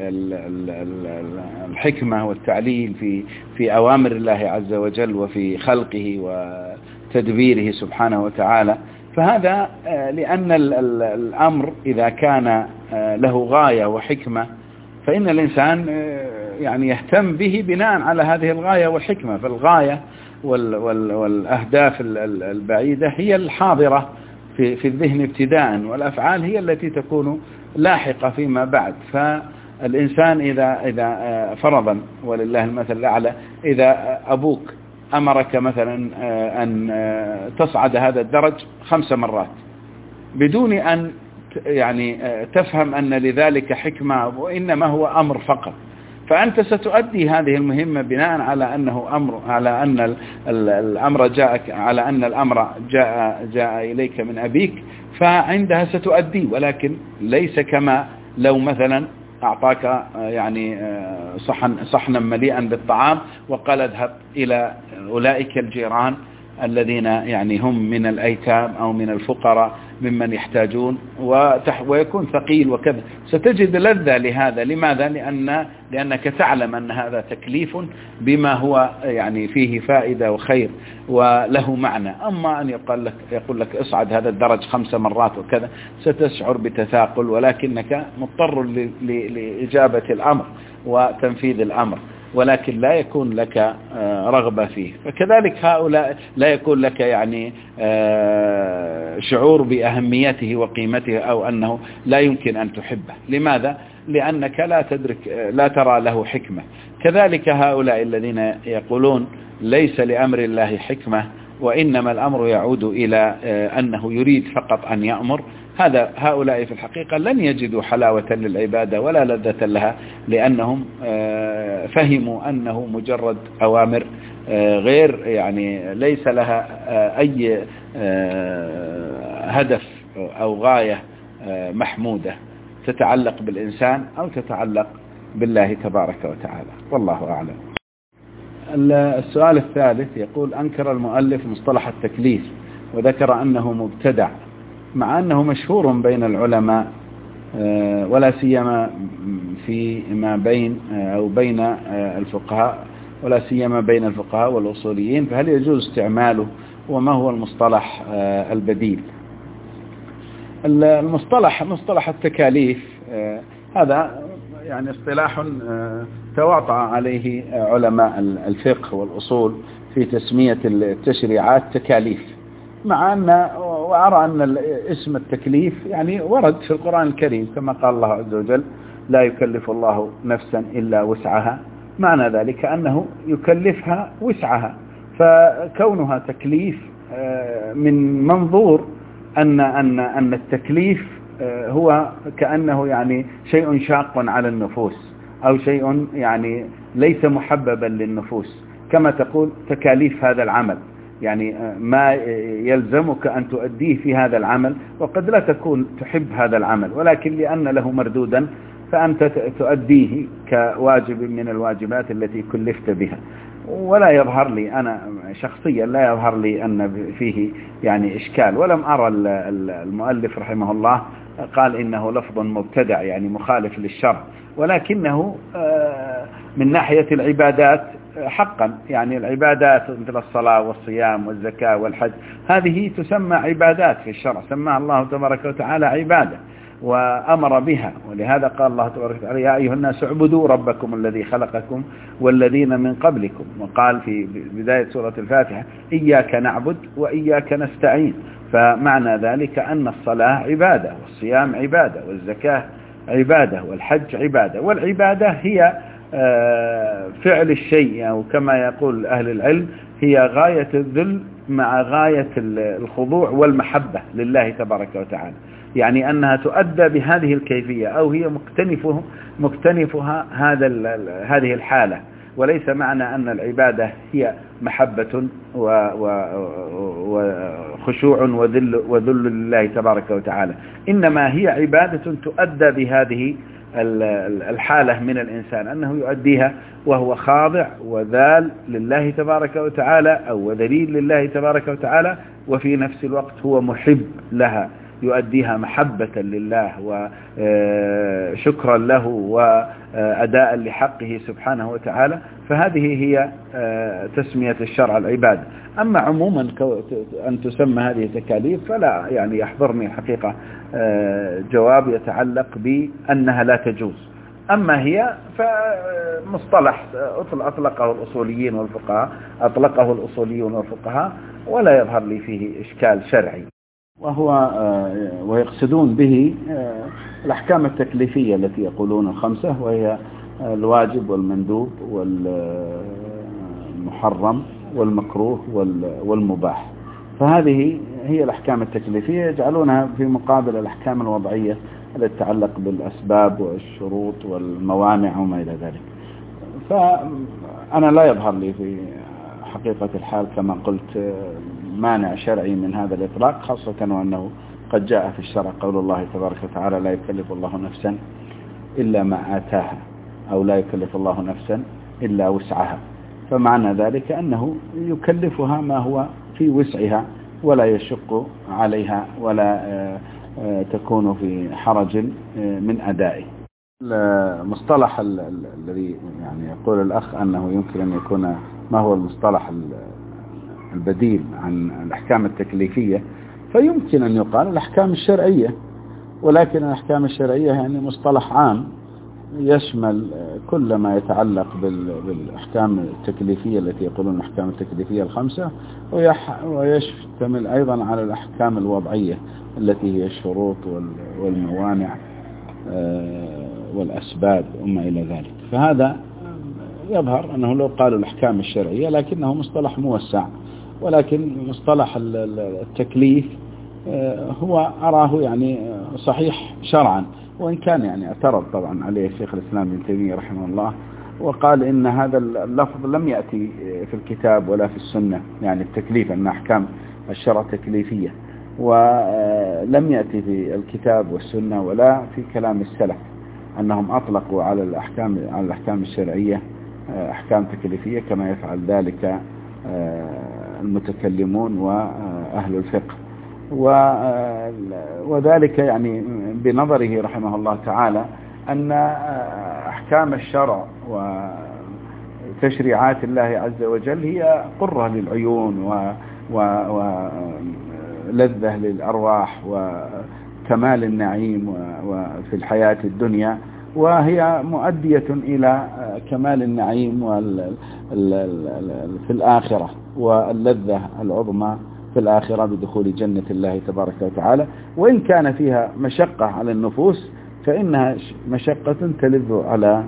S1: للحكمة والتعليل في أوامر الله عز وجل وفي خلقه وتدبيره سبحانه وتعالى، فهذا لأن الأمر إذا كان له غاية وحكمة فإن الإنسان يعني يهتم به بناء على هذه الغاية والحكمة. فالغاية والأهداف البعيدة هي الحاضرة في الذهن ابتداء، والأفعال هي التي تكون لاحقة فيما بعد. فالإنسان إذا فرضا ولله المثل الأعلى، إذا أبوك أمرك مثلا أن تصعد هذا الدرج 5 مرات بدون أن يعني تفهم أن لذلك حكمة وإنما هو أمر فقط، فأنت ستؤدي هذه المهمة بناء على أنه أمر، على أن الأمر جاءك، على أن الأمر جاء إليك من أبيك، فعندها ستؤدي. ولكن ليس كما لو مثلا أعطاك يعني صحنا مليئا بالطعام وقال اذهب إلى أولئك الجيران الذين يعني هم من الأيتام أو من الفقراء ممن يحتاجون ويكون ثقيل وكذا، ستجد لذة لهذا. لماذا؟ لأنك تعلم أن هذا تكليف بما هو يعني فيه فائدة وخير وله معنى. أما أن يقول لك اصعد هذا الدرج 5 مرات وكذا، ستشعر بتثاقل، ولكنك مضطر لإجابة الأمر وتنفيذ الأمر، ولكن لا يكون لك رغبة فيه. فكذلك هؤلاء لا يكون لك يعني شعور بأهميته وقيمته أو أنه لا يمكن أن تحبه. لماذا؟ لأنك لا ترى له حكمة. كذلك هؤلاء الذين يقولون ليس لأمر الله حكمة وإنما الأمر يعود إلى أنه يريد فقط أن يأمر، هؤلاء في الحقيقة لن يجدوا حلاوة للعبادة ولا لذة لها، لأنهم فهموا أنه مجرد أوامر غير يعني ليس لها أي هدف أو غاية محمودة تتعلق بالإنسان أو تتعلق بالله تبارك وتعالى، والله أعلم. السؤال الثالث يقول: أنكر المؤلف مصطلح التكليف وذكر أنه مبتدع، مع أنه مشهور بين العلماء ولا سيما فيما بين أو بين الفقهاء، ولا سيما بين الفقهاء والأصوليين، فهل يجوز استعماله؟ وما هو المصطلح البديل؟ مصطلح التكاليف هذا يعني اصطلاح تواطأ عليه علماء الفقه والأصول في تسمية التشريعات تكاليف، مع أن وأرى أن اسم التكليف يعني ورد في القرآن الكريم كما قال الله عز وجل: لا يكلف الله نفسا إلا وسعها. معنى ذلك أنه يكلفها وسعها، فكونها تكليف من منظور أن التكليف هو كأنه يعني شيء شاق على النفوس أو شيء يعني ليس محببا للنفوس، كما تقول تكاليف هذا العمل، يعني ما يلزمك أن تؤديه في هذا العمل، وقد لا تكون تحب هذا العمل، ولكن لأن له مردودا فأنت تؤديه كواجب من الواجبات التي كلفت بها. ولا يظهر لي أنا شخصيا لا يظهر لي أن فيه يعني إشكال، ولم أرى المؤلف رحمه الله قال إنه لفظ مبتدع يعني مخالف للشرع، ولكنه من ناحية العبادات حقا يعني العبادات مثل الصلاة والصيام والزكاة والحج هذه تسمى عبادات في الشرع، سماها الله تبارك وتعالى عبادة. وأمر بها. ولهذا قال الله تبارك وتعالى يا أيها الناس اعبدوا ربكم الذي خلقكم والذين من قبلكم. وقال في بداية سورة الفاتحة إياك نعبد وإياك نستعين. فمعنى ذلك أن الصلاة عبادة، والصيام عبادة، والزكاة عبادة، والحج عبادة. والعبادة هي فعل الشيء، أو كما يقول أهل العلم هي غاية الذل مع غاية الخضوع والمحبة لله تبارك وتعالى، يعني أنها تؤدى بهذه الكيفية أو هي مكتنفها هذه الحالة. وليس معنى أن العبادة هي محبة وخشوع وذل لله تبارك وتعالى، إنما هي عبادة تؤدى بهذه الحالة من الإنسان، أنه يؤديها وهو خاضع وذال لله تبارك وتعالى أو ذليل لله تبارك وتعالى، وفي نفس الوقت هو محب لها، يؤديها محبة لله وشكرا له وأداء لحقه سبحانه وتعالى. فهذه هي تسمية الشرع العبادة. أما عموما أن تسمى هذه تكاليف فلا يعني يحضرني الحقيقة جواب يتعلق بأنها لا تجوز. أما هي فمصطلح أطلقه الأصوليون والفقهاء ولا يظهر لي فيه إشكال شرعي، ويقصدون به الأحكام التكليفية التي يقولون الخمسة، وهي الواجب والمندوب والمحرم والمكروه والمباح. فهذه هي الأحكام التكليفية، يجعلونها في مقابل الأحكام الوضعية التي تتعلق بالأسباب والشروط والموانع وما إلى ذلك. فأنا لا يظهر لي في حقيقة الحال كما قلت مانع شرعي من هذا الإطلاق، خاصة وأنه قد جاء في الشرع قول الله تبارك وتعالى لا يكلف الله نفسا إلا ما آتاها، أو لا يكلف الله نفسا إلا وسعها. فمعنى ذلك أنه يكلفها ما هو في وسعها ولا يشق عليها ولا تكون في حرج من أدائه. المصطلح الذي يعني يقول الأخ أنه يمكن أن يكون ما هو المصطلح البديل عن الأحكام التكليفية، فيمكن أن يقال الأحكام الشرعية، ولكن الأحكام الشرعية يعني مصطلح عام يشمل كل ما يتعلق بالأحكام التكليفية التي يقولون الأحكام التكليفية الخمسة، ويشتمل أيضا على الأحكام الوضعية التي هي الشروط والموانع والأسباب وما إلى ذلك. فهذا يظهر أنه لو قالوا الأحكام الشرعية لكنه مصطلح موسع، ولكن مصطلح التكليف هو أراه يعني صحيح شرعا، وإن كان يعني اعترض طبعا عليه الشيخ الإسلام ابن تيمية رحمه الله، وقال إن هذا اللفظ لم يأتي في الكتاب ولا في السنة، يعني التكليف أن أحكام الشرع تكليفية، ولم يأتي في الكتاب والسنة ولا في كلام السلف أنهم أطلقوا على الأحكام الشرعية أحكام تكليفية كما يفعل ذلك المتكلمون وأهل الفقه. وذلك يعني بنظره رحمه الله تعالى أن أحكام الشرع وتشريعات الله عز وجل هي قرة للعيون ولذة للأرواح وكمال النعيم وفي الحياة الدنيا، وهي مؤدية إلى كمال النعيم في الآخرة واللذة العظمى في الآخرة بدخول جنة الله تبارك وتعالى. وإن كان فيها مشقة على النفوس فإنها مشقة تلذ على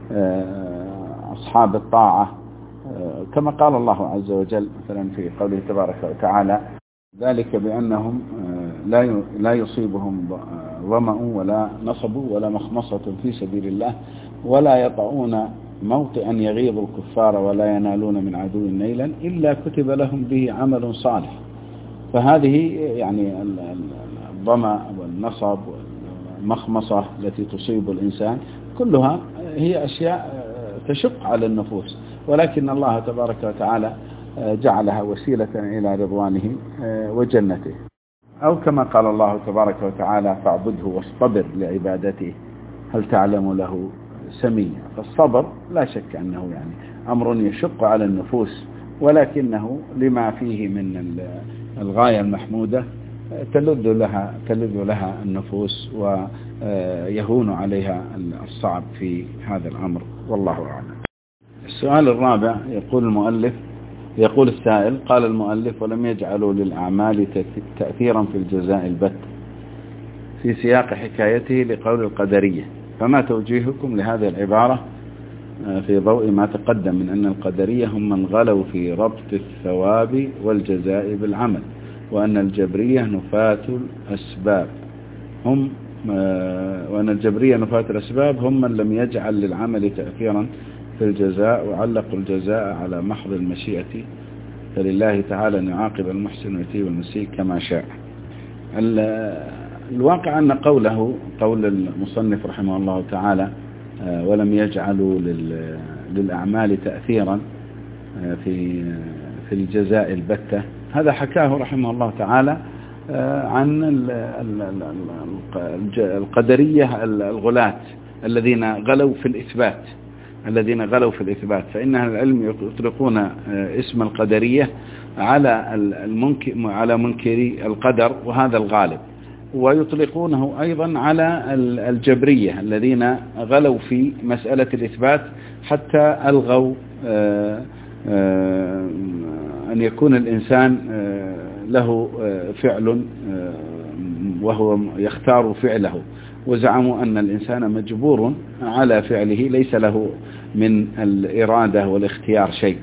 S1: أصحاب الطاعة، كما قال الله عز وجل مثلا في قوله تبارك وتعالى ذلك بأنهم لا يصيبهم ظمأ ولا نصب ولا مخمصة في سبيل الله ولا يطعون موطئا يغيظ الكفار ولا ينالون من عدو نيلا إلا كتب لهم به عمل صالح. فهذه يعني الظمأ والنصب والمخمصة التي تصيب الإنسان كلها هي أشياء تشق على النفوس، ولكن الله تبارك وتعالى جعلها وسيلة إلى رضوانه وجنته. أو كما قال الله تبارك وتعالى فاعبده واصطبر لعبادته هل تعلم له سميا. فالصبر لا شك أنه يعني أمر يشق على النفوس، ولكنه لما فيه من الغاية المحمودة تلذ لها النفوس ويهون عليها الصعب في هذا الأمر، والله أعلم. السؤال الرابع يقول السائل: قال المؤلف: ولم يجعلوا للأعمال تأثيرا في الجزاء البت، في سياق حكايته لقول القدرية، فما توجيهكم لهذه العبارة في ضوء ما تقدم من أن القدرية هم من غلوا في ربط الثواب والجزاء بالعمل، وأن الجبرية نفاة الأسباب هم من لم يجعل للعمل تأثيرا في الجزاء، وعلقوا الجزاء على محض المشيئة، فلله تعالى أن يعاقب المحسن ويثيب المسيء كما شاء. الواقع أن قول المصنف رحمه الله تعالى ولم يجعلوا للأعمال تأثيرا في الجزاء البتة، هذا حكاه رحمه الله تعالى عن القدرية الغلاة الذين غلوا في الإثبات، فإن أهل العلم يطلقون اسم القدرية على منكري القدر، وهذا الغالب، ويطلقونه أيضا على الجبرية الذين غلوا في مسألة الإثبات حتى ألغوا أن يكون الإنسان له فعل وهو يختار فعله، وزعموا أن الإنسان مجبور على فعله، ليس له من الإرادة والاختيار شيء.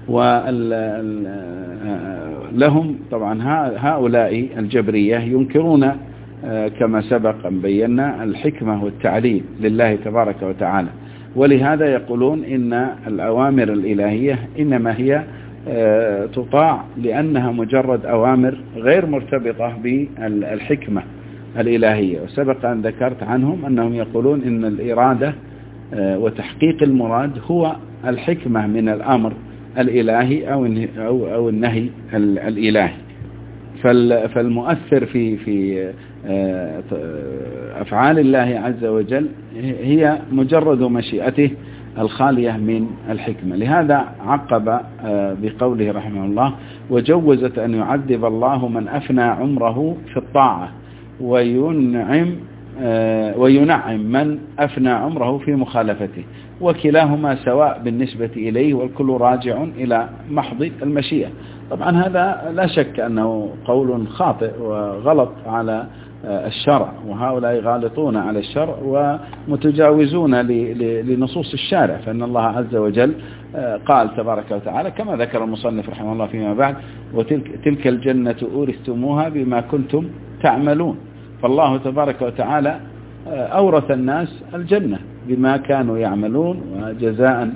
S1: ولهم طبعا هؤلاء الجبرية ينكرون كما سبق أن بينا الحكمة والتعليل لله تبارك وتعالى، ولهذا يقولون إن الأوامر الإلهية إنما هي تطاع لأنها مجرد أوامر غير مرتبطة بالحكمة الإلهية. وسبق أن ذكرت عنهم أنهم يقولون إن الإرادة وتحقيق المراد هو الحكمة من الأمر الإلهي أو النهي الإلهي. فالمؤثر في أفعال الله عز وجل هي مجرد مشيئته الخالية من الحكمة. لهذا عقب بقوله رحمه الله: وجوزت أن يعذب الله من أفنى عمره في الطاعة، وينعم من أفنى عمره في مخالفته، وكلاهما سواء بالنسبة إليه، والكل راجع إلى محض المشيئة. طبعا هذا لا شك أنه قول خاطئ وغلط على الشرع، وهؤلاء غالطون على الشرع ومتجاوزون لنصوص الشارع، فإن الله عز وجل قال تبارك وتعالى كما ذكر المصنف رحمه الله فيما بعد: وتلك الجنة أورثتموها بما كنتم تعملون. فالله تبارك وتعالى أورث الناس الجنة بما كانوا يعملون، وجزاء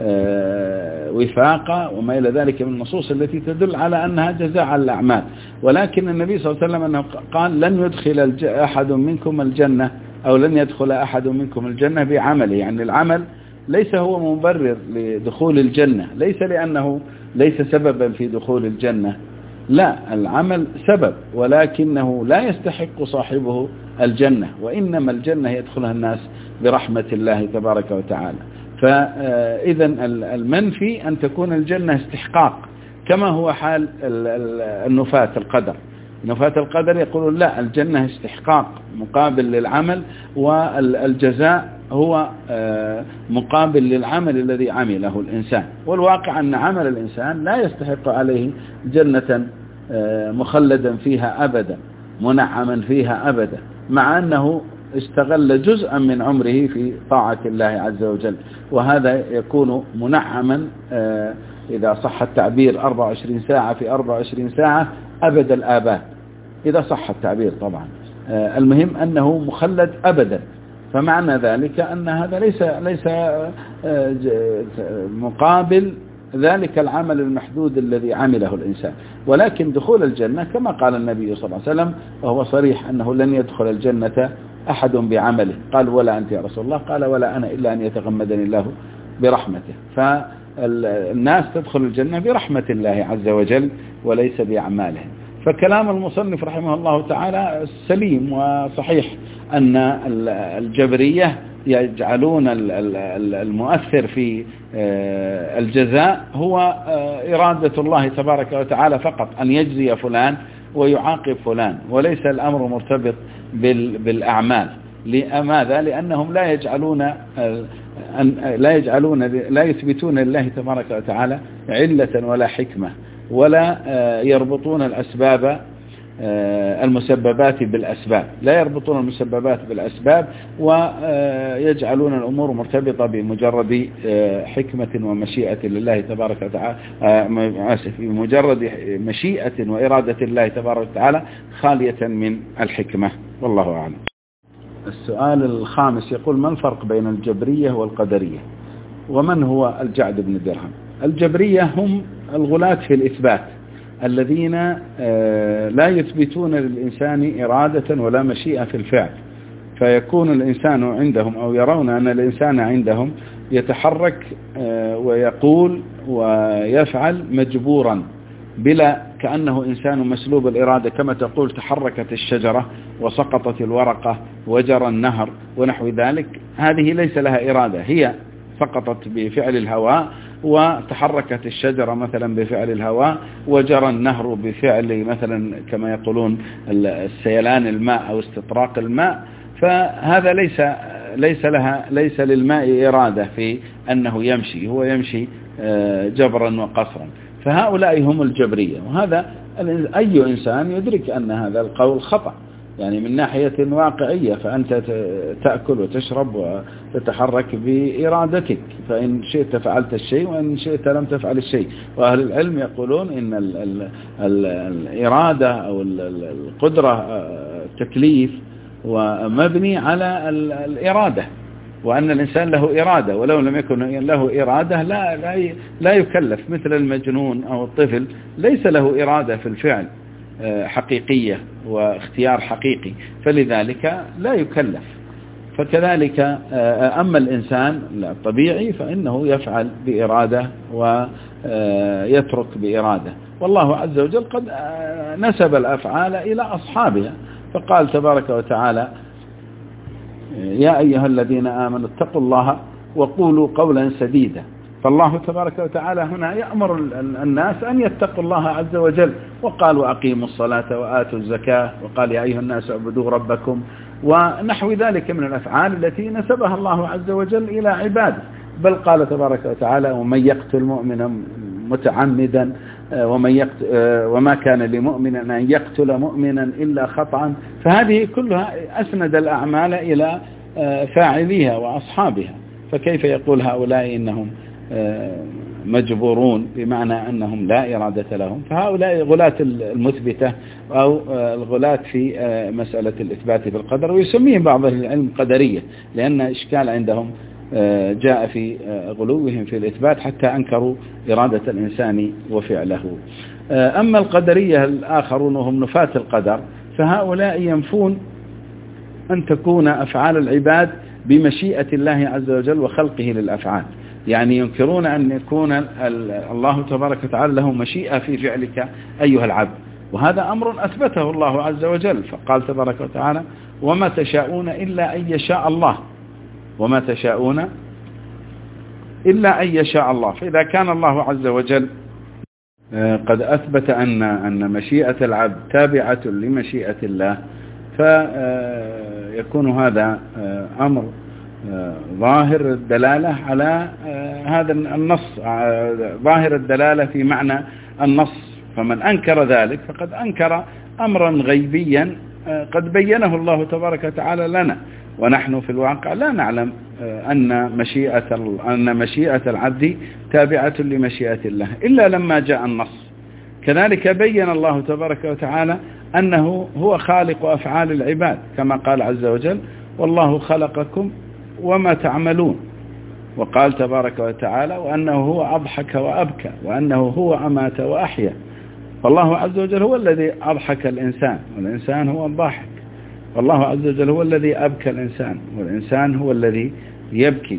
S1: وفاقا وما إلى ذلك من النصوص التي تدل على أنها جزاء على الأعمال. ولكن النبي صلى الله عليه وسلم أنه قال: لن يدخل أحد منكم الجنة، أو لن يدخل أحد منكم الجنة بعمله، يعني العمل ليس هو مبرر لدخول الجنة، ليس لأنه ليس سببا في دخول الجنة، لا، العمل سبب، ولكنه لا يستحق صاحبه الجنة، وإنما الجنة يدخلها الناس برحمة الله تبارك وتعالى. فإذا المنفي أن تكون الجنة استحقاق، كما هو حال النفاة القدر. نفاة القدر يقولون لا، الجنة استحقاق مقابل للعمل، والجزاء هو مقابل للعمل الذي عمله الإنسان. والواقع أن عمل الإنسان لا يستحق عليه جنة مخلدا فيها أبدا، منعما فيها أبدا، مع أنه استغل جزءا من عمره في طاعة الله عز وجل، وهذا يكون منعما إذا صح التعبير 24 ساعة في 24 ساعة أبد الآباد، إذا صح التعبير طبعا. المهم أنه مخلد أبدا، فمعنى ذلك أن هذا ليس مقابل ذلك العمل المحدود الذي عمله الإنسان. ولكن دخول الجنة كما قال النبي صلى الله عليه وسلم، وهو صريح أنه لن يدخل الجنة أحد بعمله. قال: ولا أنت يا رسول الله؟ قال: ولا أنا إلا أن يتغمدني الله برحمته. فالناس تدخل الجنة برحمة الله عز وجل وليس بأعمالهم. فكلام المصنف رحمه الله تعالى سليم وصحيح، أن الجبرية يجعلون المؤثر في الجزاء هو إرادة الله تبارك وتعالى فقط، أن يجزي فلان ويعاقب فلان، وليس الأمر مرتبط بالأعمال. لماذا؟ لأنهم لا يثبتون لله تبارك وتعالى علة ولا حكمة، ولا يربطون الأسباب المسببات بالأسباب، لا يربطون المسببات بالأسباب، ويجعلون الأمور مرتبطة بمجرد حكمة ومشيئة لله تبارك وتعالى، بمجرد مشيئة وإرادة الله تبارك وتعالى خالية من الحكمة. والله أعلم. السؤال الخامس يقول: ما الفرق بين الجبرية والقدرية؟ ومن هو الجعد بن درهم؟ الجبرية هم الغلاة في الإثبات الذين لا يثبتون للإنسان إرادة ولا مشيئة في الفعل، فيكون الإنسان عندهم أو يرون أن الإنسان عندهم يتحرك ويقول ويفعل مجبورا بلا، كأنه إنسان مسلوب الإرادة، كما تقول تحركت الشجرة وسقطت الورقة وجرى النهر ونحو ذلك. هذه ليس لها إرادة، هي سقطت بفعل الهواء، وتحركت الشجرة مثلا بفعل الهواء، وجرى النهر بفعل مثلا كما يقولون السيلان الماء أو استطراق الماء. فهذا ليس للماء إرادة في أنه يمشي، هو يمشي جبرا وقصرا. فهؤلاء هم الجبرية، وهذا أي إنسان يدرك أن هذا القول خطأ، يعني من ناحية واقعية، فأنت تأكل وتشرب وتتحرك بإرادتك، فإن شئت فعلت الشيء وإن شئت لم تفعل الشيء. وأهل العلم يقولون إن الإرادة أو القدرة تكليف ومبني على الإرادة، وأن الإنسان له إرادة، ولو لم يكن له إرادة لا يكلف، مثل المجنون أو الطفل ليس له إرادة في الفعل حقيقية واختيار حقيقي، فلذلك لا يكلف. فكذلك أما الإنسان الطبيعي فإنه يفعل بإرادة ويترك بإرادة. والله عز وجل قد نسب الأفعال إلى أصحابها، فقال تبارك وتعالى: يا أيها الذين آمنوا اتقوا الله وقولوا قولا سديدا. فالله تبارك وتعالى هنا يأمر الناس أن يتقوا الله عز وجل، وقال: وأقيموا الصلاة وآتوا الزكاة، وقال: يا أيها الناس اعبدوا ربكم، ونحو ذلك من الأفعال التي نسبها الله عز وجل إلى عباده. بل قال تبارك وتعالى: ومن يقتل مؤمنا متعمدا وما كان لمؤمن أن يقتل مؤمنا إلا خطأ. فهذه كلها أسند الأعمال إلى فاعليها وأصحابها، فكيف يقول هؤلاء إنهم مجبورون، بمعنى أنهم لا إرادة لهم؟ فهؤلاء غلاة المثبتة أو الغلاة في مسألة الإثبات بالقدر، ويسميهم بعض العلم قدرية، لأن إشكال عندهم جاء في غلوهم في الإثبات حتى أنكروا إرادة الإنسان وفعله. أما القدرية الآخرون وهم نفاة القدر، فهؤلاء ينفون أن تكون أفعال العباد بمشيئة الله عز وجل وخلقه للأفعال، يعني ينكرون أن يكون الله تبارك وتعالى له مشيئة في فعلك أيها العبد، وهذا أمر أثبته الله عز وجل. فقال تبارك وتعالى: وما تشاءون إلا أن يشاء الله، وما تشاءون إلا أن يشاء الله. فإذا كان الله عز وجل قد أثبت أن مشيئة العبد تابعة لمشيئة الله، فيكون هذا أمر ظاهر الدلالة على هذا النص، ظاهر الدلالة في معنى النص. فمن أنكر ذلك فقد أنكر أمرا غيبيا قد بينه الله تبارك وتعالى لنا، ونحن في الواقع لا نعلم أن مشيئة العبد تابعة لمشيئة الله إلا لما جاء النص. كذلك بين الله تبارك وتعالى أنه هو خالق أفعال العباد، كما قال عز وجل: والله خلقكم وما تعملون. وقال تبارك وتعالى: وأنه هو أضحك وأبكى، وأنه هو أمات وأحيا. فالله عز وجل هو الذي أضحك الإنسان، والإنسان هو الضاحك. والله عز وجل هو الذي أبكى الإنسان، والإنسان هو الذي يبكي.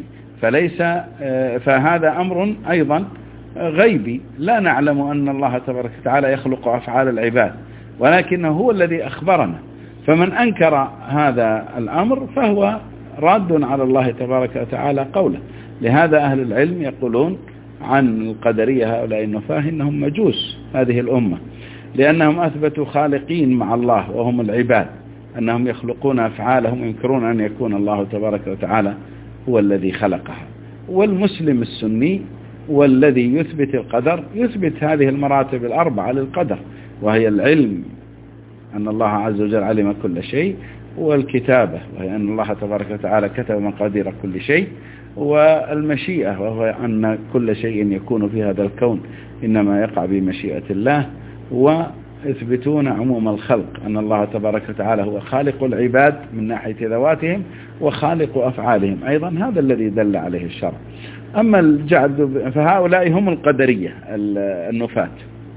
S1: فهذا أمر أيضا غيبي، لا نعلم أن الله تبارك وتعالى يخلق أفعال العباد، ولكنه هو الذي أخبرنا. فمن أنكر هذا الأمر فهو راد على الله تبارك وتعالى قوله. لهذا أهل العلم يقولون عن القدرية هؤلاء النفاة إنهم مجوس هذه الأمة، لأنهم أثبتوا خالقين مع الله وهم العباد، أنهم يخلقون أفعالهم وينكرون أن يكون الله تبارك وتعالى هو الذي خلقها. والمسلم السني والذي يثبت القدر يثبت هذه المراتب الأربعة للقدر، وهي العلم أن الله عز وجل علم كل شيء، والكتابة وهي أن الله تبارك وتعالى كتب مقادير كل شيء، والمشيئة وهو أن كل شيء يكون في هذا الكون إنما يقع بمشيئة الله، ويثبتون عموم الخلق أن الله تبارك وتعالى هو خالق العباد من ناحية ذواتهم وخالق أفعالهم أيضا، هذا الذي دل عليه الشرع. أما الجعد فهؤلاء هم القدرية النفاة.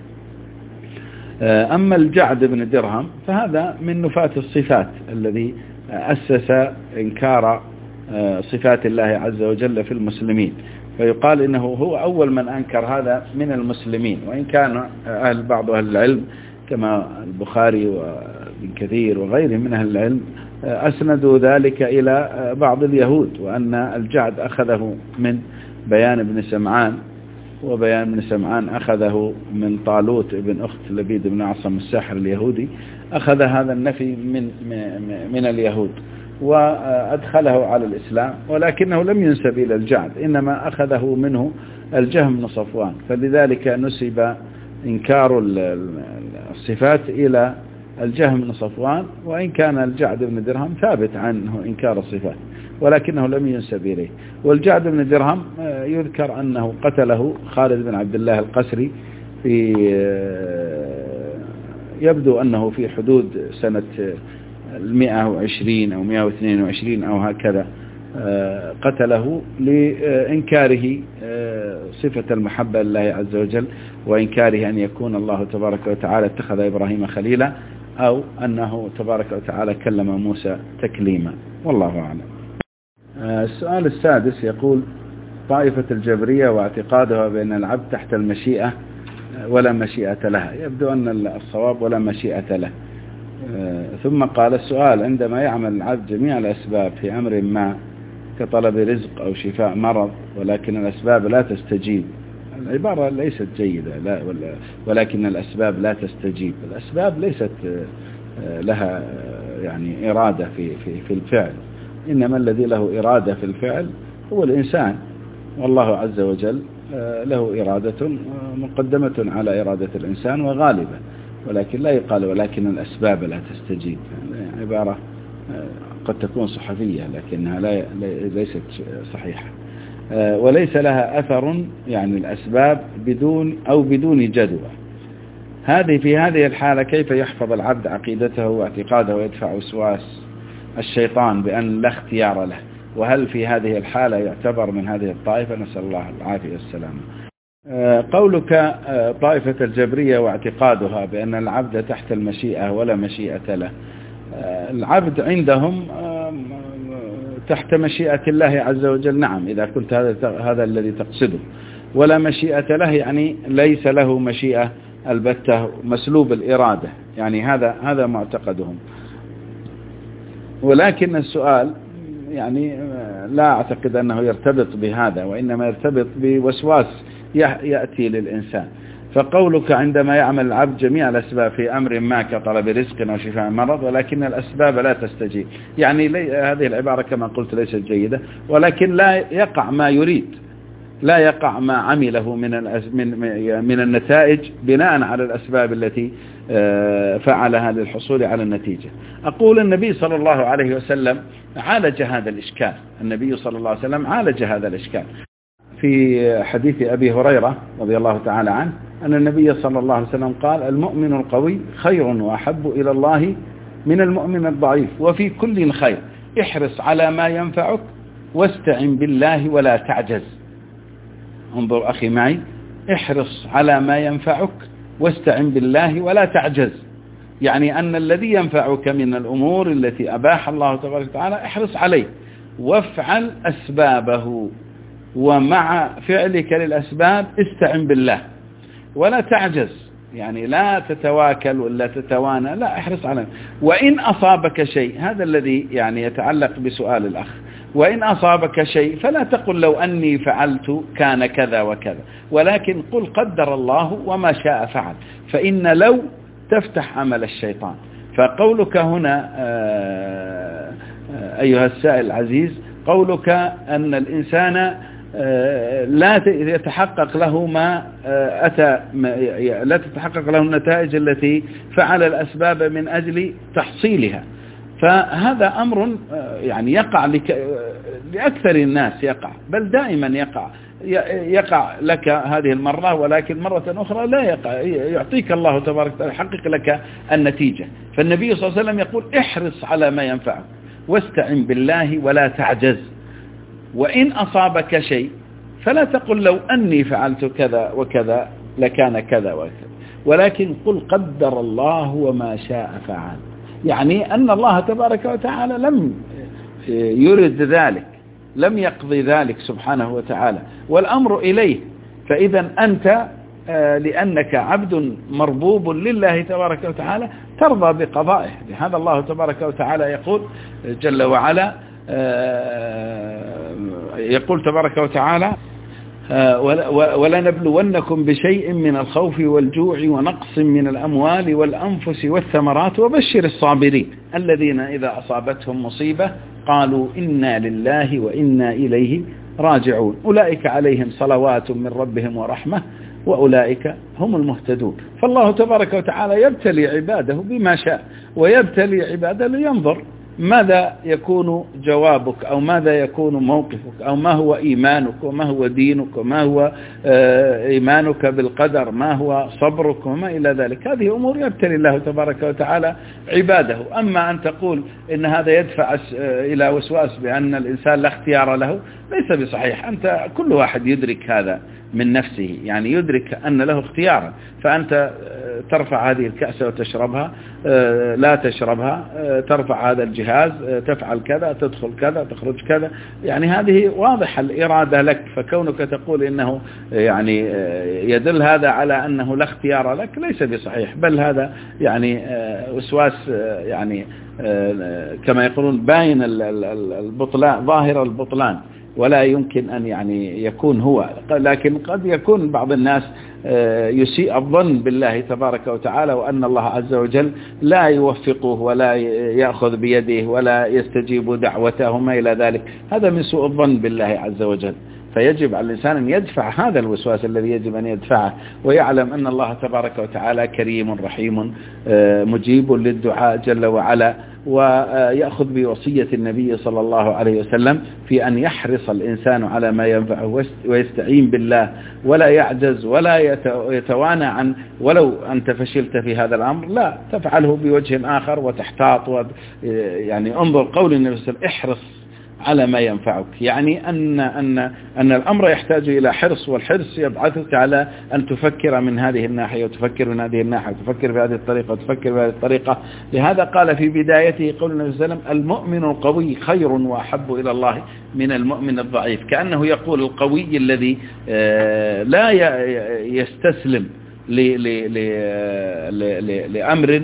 S1: أما الجعد بن درهم فهذا من نفاة الصفات الذي أسس إنكار صفات الله عز وجل في المسلمين، فيقال إنه هو أول من أنكر هذا من المسلمين، وإن كان بعض أهل العلم كما البخاري وابن كثير وغيرهم من أهل العلم أسندوا ذلك إلى بعض اليهود، وأن الجعد أخذه من بيان بن سمعان، وبيان بن سمعان أخذه من طالوت ابن أخت لبيد بن عصم الساحر اليهودي، أخذ هذا النفي من اليهود وأدخله على الإسلام، ولكنه لم ينسب إلى الجعد، إنما أخذه منه الجهم بن صفوان، فلذلك نسب إنكار الصفات إلى الجهم بن صفوان، وإن كان الجعد بن درهم ثابت عنه إنكار الصفات ولكنه لم ينسب إليه. والجعد بن درهم يذكر أنه قتله خالد بن عبد الله القسري في يبدو أنه في حدود سنة 120 أو 122 أو هكذا، قتله لإنكاره صفة المحبة لله عز وجل، وإنكاره أن يكون الله تبارك وتعالى اتخذ إبراهيم خليلا، أو أنه تبارك وتعالى كلم موسى تكليما، والله أعلم. السؤال السادس يقول: طائفة الجبرية واعتقادها بأن العبد تحت المشيئة ولا مشيئة لها. يبدو أن الصواب ولا مشيئة له. ثم قال السؤال: عندما يعمل العبد جميع الأسباب في أمر ما كطلب رزق أو شفاء مرض ولكن الأسباب لا تستجيب، العبارة ليست جيدة، لا ولكن الأسباب لا تستجيب، الأسباب ليست لها يعني إرادة في الفعل، إنما الذي له إرادة في الفعل هو الإنسان، والله عز وجل له إرادة مقدمة على إرادة الإنسان وغالبة، ولكن لا يقال ولكن الأسباب لا تستجيب، يعني عبارة قد تكون صحفية لكنها ليست صحيحة. وليس لها أثر، يعني الأسباب بدون جدوى. في هذه الحالة كيف يحفظ العبد عقيدته واعتقاده ويدفع وسواس الشيطان بأن لا اختيار له؟ وهل في هذه الحالة يعتبر من هذه الطائفة؟ نسأل الله العافية والسلامة. قولك طائفة الجبرية واعتقادها بأن العبد تحت المشيئة ولا مشيئة له، العبد عندهم تحت مشيئة الله عز وجل، نعم إذا كنت هذا الذي تقصده، ولا مشيئة له يعني ليس له مشيئة البتة، مسلوب الإرادة، يعني هذا معتقدهم. ولكن السؤال يعني لا أعتقد أنه يرتبط بهذا، وإنما يرتبط بوسواس يأتي للإنسان. فقولك عندما يعمل العبد جميع الأسباب في أمر ما كطلب رزق أو شفاء مرض ولكن الأسباب لا تستجيب، يعني هذه العبارة كما قلت ليست جيدة، ولكن لا يقع ما يريد، لا يقع ما عمله من النتائج بناء على الأسباب التي فعلها للحصول على النتيجة. أقول النبي صلى الله عليه وسلم عالج هذا الإشكال، النبي صلى الله عليه وسلم عالج هذا الإشكال في حديث أبي هريرة رضي الله تعالى عنه أن النبي صلى الله عليه وسلم قال: المؤمن القوي خير وأحب إلى الله من المؤمن الضعيف، وفي كل خير، احرص على ما ينفعك واستعن بالله ولا تعجز. انظر أخي معي، احرص على ما ينفعك واستعن بالله ولا تعجز، يعني أن الذي ينفعك من الأمور التي أباح الله تبارك وتعالى احرص عليه وافعل أسبابه، ومع فعلك للأسباب استعن بالله ولا تعجز، يعني لا تتواكل ولا تتوانى، لا احرص عليه. وإن أصابك شيء، هذا الذي يعني يتعلق بسؤال الأخ، وإن أصابك شيء فلا تقل لو أني فعلت كان كذا وكذا، ولكن قل قدر الله وما شاء فعل، فإن لو تفتح عمل الشيطان. فقولك هنا أيها السائل العزيز، قولك أن الإنسان لا يتحقق له ما أتى، لا تتحقق له النتائج التي فعل الأسباب من أجل تحصيلها، فهذا أمر يعني يقع لأكثر الناس، يقع بل دائما يقع لك هذه المرة، ولكن مرة أخرى لا يقع، يعطيك الله تبارك وتعالى يحقق لك النتيجة. فالنبي صلى الله عليه وسلم يقول احرص على ما ينفعك واستعن بالله ولا تعجز، وإن أصابك شيء فلا تقل لو أني فعلت كذا وكذا لكان كذا وكذا، ولكن قل قدر الله وما شاء فعل، يعني أن الله تبارك وتعالى لم يرد ذلك، لم يقضي ذلك سبحانه وتعالى، والأمر إليه. فإذا أنت لأنك عبد مربوب لله تبارك وتعالى ترضى بقضائه. لهذا الله تبارك وتعالى يقول جل وعلا، يقول تبارك وتعالى ولنبلونكم بشيء من الخوف والجوع ونقص من الأموال والأنفس والثمرات وبشر الصابرين الذين إذا أصابتهم مصيبة قالوا إنا لله وإنا إليه راجعون أولئك عليهم صلوات من ربهم ورحمة وأولئك هم المهتدون. فالله تبارك وتعالى يبتلي عباده بما شاء، ويبتلي عباده لينظر ماذا يكون جوابك، أو ماذا يكون موقفك، أو ما هو إيمانك، وما هو دينك، وما هو إيمانك بالقدر، ما هو صبرك، وما إلى ذلك. هذه أمور يبتلي الله تبارك وتعالى عباده. أما أن تقول إن هذا يدفع إلى وسواس بأن الإنسان لا اختيار له، ليس بصحيح. أنت كل واحد يدرك هذا من نفسه، يعني يدرك أن له اختيارا، فأنت ترفع هذه الكأس وتشربها، لا تشربها، ترفع هذا الجهاز، تفعل كذا، تدخل كذا، تخرج كذا، يعني هذه واضح الإرادة لك. فكونك تقول إنه يعني يدل هذا على أنه لا اختيار لك، ليس بصحيح، بل هذا يعني وسواس، يعني كما يقولون باين البطلان، ظاهر البطلان، ولا يمكن أن يعني يكون هو. لكن قد يكون بعض الناس يسيء الظن بالله تبارك وتعالى، وأن الله عز وجل لا يوفقه ولا يأخذ بيده ولا يستجيب دعوته وما إلى ذلك. هذا من سوء الظن بالله عز وجل. فيجب على الإنسان أن يدفع هذا الوسواس الذي يجب أن يدفعه، ويعلم أن الله تبارك وتعالى كريم رحيم مجيب للدعاء جل وعلا، ويأخذ بوصية النبي صلى الله عليه وسلم في أن يحرص الإنسان على ما ينفعه ويستعين بالله ولا يعجز ولا يتوانى عن، ولو أنت فشلت في هذا الأمر لا تفعله بوجه آخر وتحتاط. يعني انظر قول النبي صلى الله عليه وسلم احرص على ما ينفعك، يعني أن الأمر يحتاج إلى حرص، والحرص يبعثك على أن تفكر من هذه الناحية وتفكر من هذه الناحية وتفكر بهذه الطريقة وتفكر بهذه الطريقة. لهذا قال في بدايته قول النبي صلى الله عليه وسلم المؤمن القوي خير وأحب إلى الله من المؤمن الضعيف، كأنه يقول القوي الذي لا يستسلم لأمر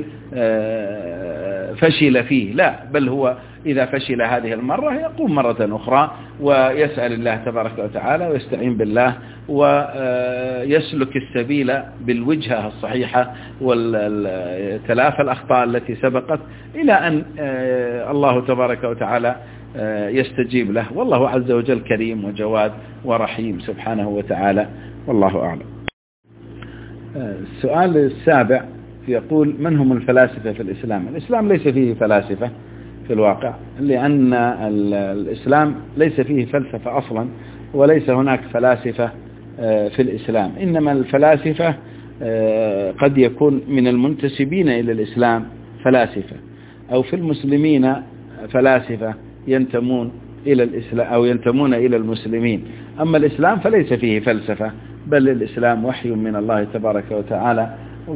S1: فشل فيه، لا، بل هو إذا فشل هذه المرة يقوم مرة أخرى ويسأل الله تبارك وتعالى ويستعين بالله ويسلك السبيل بالوجهة الصحيحة وتلافى الأخطاء التي سبقت إلى أن الله تبارك وتعالى يستجيب له. والله عز وجل كريم وجواد ورحيم سبحانه وتعالى، والله أعلم. السؤال السابع يقول من هم الفلاسفة في الإسلام؟ الإسلام ليس فيه فلاسفة في الواقع، لأن الإسلام ليس فيه فلسفة أصلا، وليس هناك فلاسفة في الإسلام. إنما الفلاسفة قد يكون من المنتسبين إلى الإسلام فلاسفة، أو في المسلمين فلاسفة ينتمون إلى الإسلام أو ينتمون إلى المسلمين. أما الإسلام فليس فيه فلسفة، بل الإسلام وحي من الله تبارك وتعالى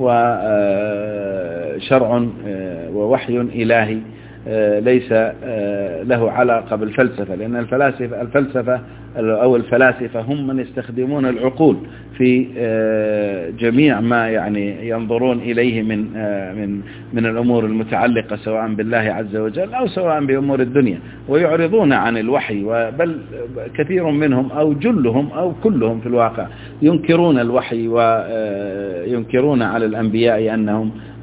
S1: وشرع ووحي إلهي، ليس له علاقة بالفلسفة، لأن الفلسفة أو الفلاسفة هم من يستخدمون العقول في جميع ما يعني ينظرون إليه من الأمور المتعلقة سواء بالله عز وجل أو سواء بأمور الدنيا، ويعرضون عن الوحي، بل كثير منهم أو جلهم أو كلهم في الواقع ينكرون الوحي وينكرون على الأنبياء أنهم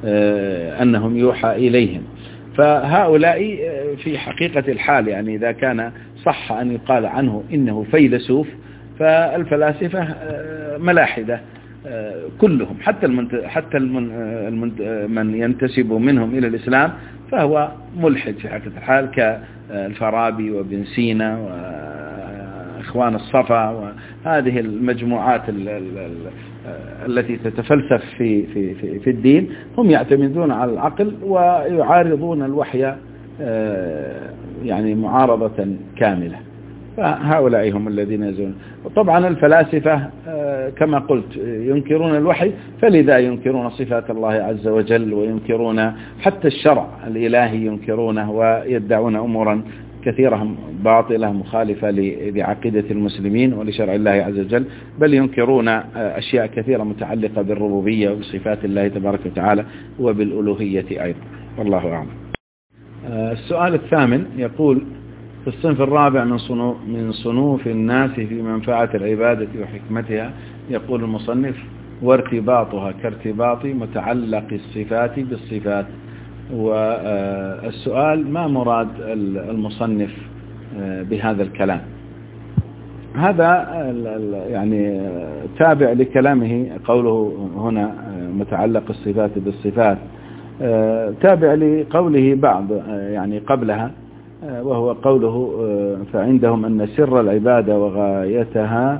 S1: أنهم يوحى إليهم. فهؤلاء في حقيقة الحال يعني إذا كان صح أن يقال عنه إنه فيلسوف، فالفلاسفة ملاحدة كلهم، حتى من ينتسب منهم إلى الإسلام فهو ملحد في حقيقة الحال، كالفارابي وابن سينا وإخوان الصفا وهذه المجموعات التي تتفلسف في الدين. هم يعتمدون على العقل ويعارضون الوحي يعني معارضة كاملة. فهؤلاء هم الذين يزون. وطبعا الفلاسفة كما قلت ينكرون الوحي، فلذا ينكرون صفات الله عز وجل، وينكرون حتى الشرع الإلهي ينكرونه، ويدعون أمورا كثيرة باطلة مخالفة لعقيدة المسلمين ولشرع الله عز وجل، بل ينكرون أشياء كثيرة متعلقة بالربوبية وبصفات الله تبارك وتعالى وبالألوهية أيضا. والله أعلم. السؤال الثامن يقول: في الصنف الرابع من صنوف الناس في منفعة العبادة وحكمتها، يقول المصنف: وارتباطها كارتباط متعلق الصفات بالصفات. والسؤال: ما مراد المصنف بهذا الكلام؟ هذا يعني تابع لكلامه، قوله هنا متعلق الصفات بالصفات، تابع لقوله بعض يعني قبلها، وهو قوله: فعندهم أن سر العبادة وغايتها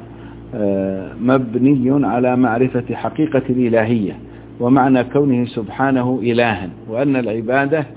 S1: مبني على معرفة حقيقة الإلهية ومعنى كونه سبحانه إلها، وأن العبادة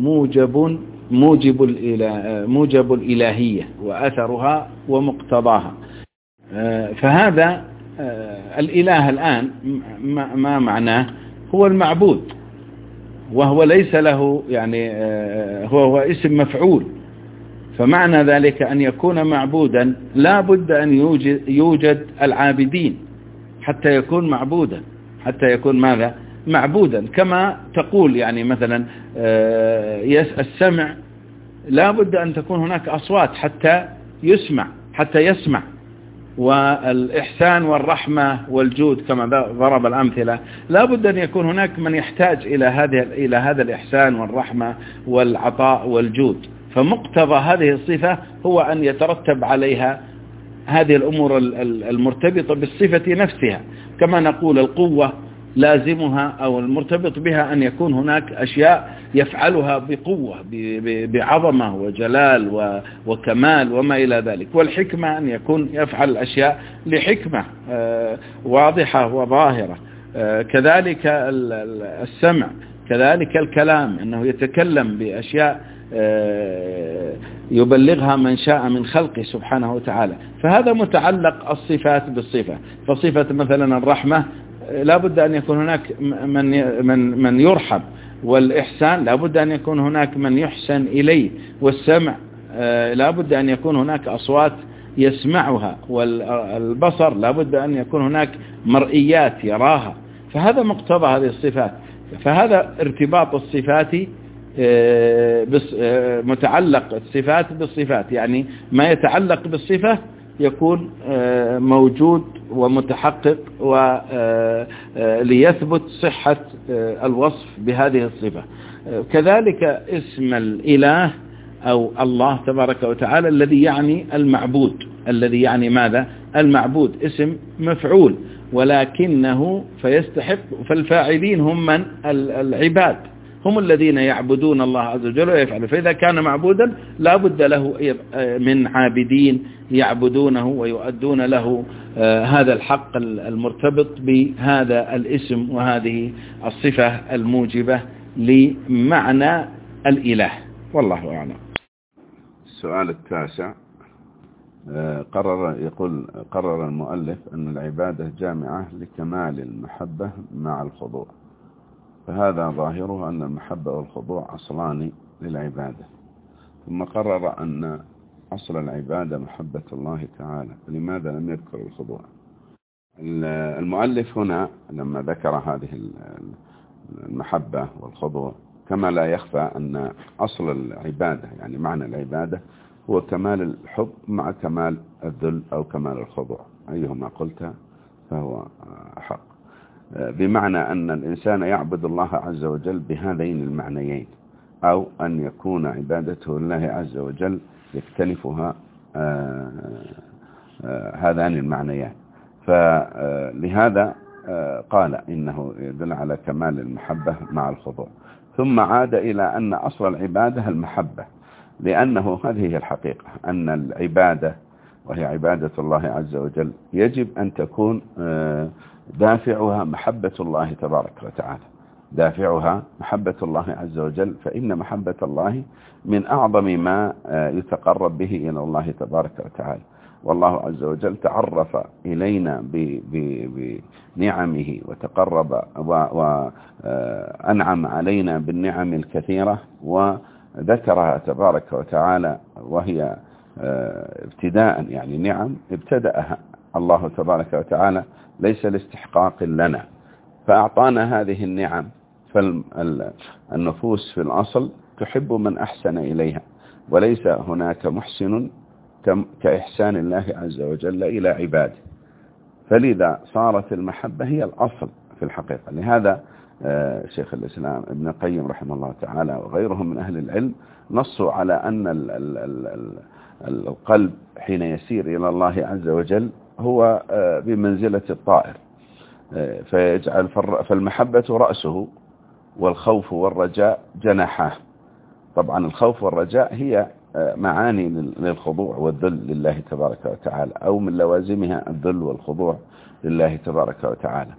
S1: موجب الإلهية وأثرها ومقتضاها. فهذا الإله الآن ما معناه؟ هو المعبود، وهو ليس له يعني هو اسم مفعول. فمعنى ذلك أن يكون معبودا لا بد أن يوجد العابدين حتى يكون معبودا، حتى يكون ماذا؟ معبودا. كما تقول يعني مثلا السمع لا بد أن تكون هناك أصوات حتى يسمع، والإحسان والرحمة والجود كما ضرب الأمثلة، لا بد أن يكون هناك من يحتاج إلى هذا الإحسان والرحمة والعطاء والجود. فمقتضى هذه الصفة هو أن يترتب عليها هذه الأمور المرتبطة بالصفة نفسها. كما نقول القوة لازمها أو المرتبط بها أن يكون هناك أشياء يفعلها بقوة بعظمة وجلال وكمال وما إلى ذلك. والحكمة أن يكون يفعل الأشياء لحكمة واضحة وظاهرة. كذلك السمع، كذلك الكلام، أنه يتكلم بأشياء يبلغها من شاء من خلقه سبحانه وتعالى. فهذا متعلق الصفات بالصفة. فصفة مثلا الرحمة لا بد أن يكون هناك من يرحم، والإحسان لا بد أن يكون هناك من يحسن إليه، والسمع لا بد أن يكون هناك أصوات يسمعها، والبصر لا بد أن يكون هناك مرئيات يراها. فهذا مقتضى هذه الصفات. فهذا ارتباط الصفات متعلق الصفات بالصفات، يعني ما يتعلق بالصفة يكون موجود ومتحقق ليثبت صحة الوصف بهذه الصفة. كذلك اسم الإله أو الله تبارك وتعالى الذي يعني المعبود، الذي يعني ماذا؟ المعبود اسم مفعول، ولكنه فيستحق، فالفاعلين هم من؟ العباد، هم الذين يعبدون الله عز وجل ويفعلون. فإذا كان معبودا لا بد له من عابدين يعبدونه ويؤدون له هذا الحق المرتبط بهذا الاسم وهذه الصفة الموجبة لمعنى الإله. والله أعلم.
S2: السؤال التاسع: قرر المؤلف أن العبادة جامعة لكمال المحبة مع الخضوع، فهذا ظاهره أن المحبة والخضوع أصلان للعبادة، ثم قرر أن أصل العبادة محبة الله تعالى، لماذا لم يذكر الخضوع؟ المؤلف هنا لما ذكر هذه المحبة والخضوع، كما لا يخفى أن أصل العبادة يعني معنى العبادة هو كمال الحب مع كمال الذل أو كمال الخضوع، أيهما قلت فهو حق. بمعنى أن الإنسان يعبد الله عز وجل بهذين المعنيين، أو أن يكون عبادته لله عز وجل يكتنفها هذان المعنيان. فلهذا قال إنه يدل على كمال المحبة مع الخضوع. ثم عاد إلى أن أصل العبادة المحبة، لأنه هذه هي الحقيقة، أن العبادة وهي عبادة الله عز وجل يجب أن تكون دافعها محبة الله تبارك وتعالى، دافعها محبة الله عز وجل، فإن محبة الله من أعظم ما يتقرب به إلى الله تبارك وتعالى. والله عز وجل تعرف إلينا بنعمه وتقرب وأنعم علينا بالنعم الكثيرة، وذكرها تبارك وتعالى وهي ابتداء، يعني نعم ابتدأها الله تبارك وتعالى ليس لاستحقاق لنا، فأعطانا هذه النعم. فالنفوس في الأصل تحب من أحسن إليها، وليس هناك محسن كإحسان الله عز وجل إلى عباده، فلذا صارت المحبة هي الأصل في الحقيقة. لهذا شيخ الإسلام ابن القيم رحمه الله تعالى وغيرهم من أهل العلم نصوا على أن القلب حين يسير إلى الله عز وجل هو بمنزلة الطائر، فيجعل فالمحبة رأسه، والخوف والرجاء جناحاه. طبعا الخوف والرجاء هي معاني للخضوع والذل لله تبارك وتعالى، أو من لوازمها الذل والخضوع لله تبارك وتعالى.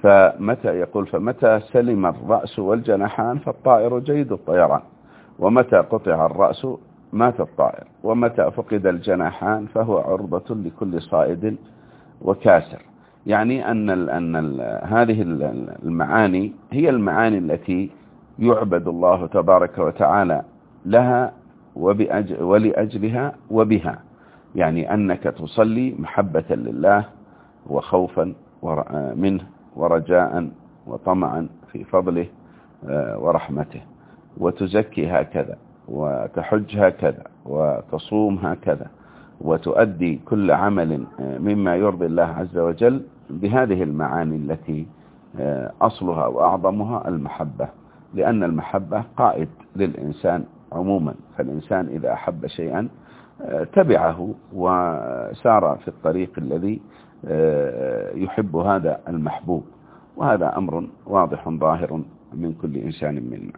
S2: فمتى سلم الرأس والجناحان فالطائر جيد الطيران، ومتى قطع الرأس مات الطائر، ومتى فقد الجناحان فهو عرضة لكل صائد وكاسر. يعني أن هذه المعاني هي المعاني التي يعبد الله تبارك وتعالى لها ولأجلها وبها، يعني أنك تصلي محبة لله وخوفا منه ورجاء وطمعا في فضله ورحمته، وتزكي هكذا، وتحج هكذا، وتصوم هكذا، وتؤدي كل عمل مما يرضي الله عز وجل بهذه المعاني التي أصلها وأعظمها المحبة، لأن المحبة قائد للإنسان عموما. فالإنسان إذا أحب شيئا تبعه وسار في الطريق الذي يحب هذا المحبوب، وهذا أمر واضح ظاهر من كل إنسان منا.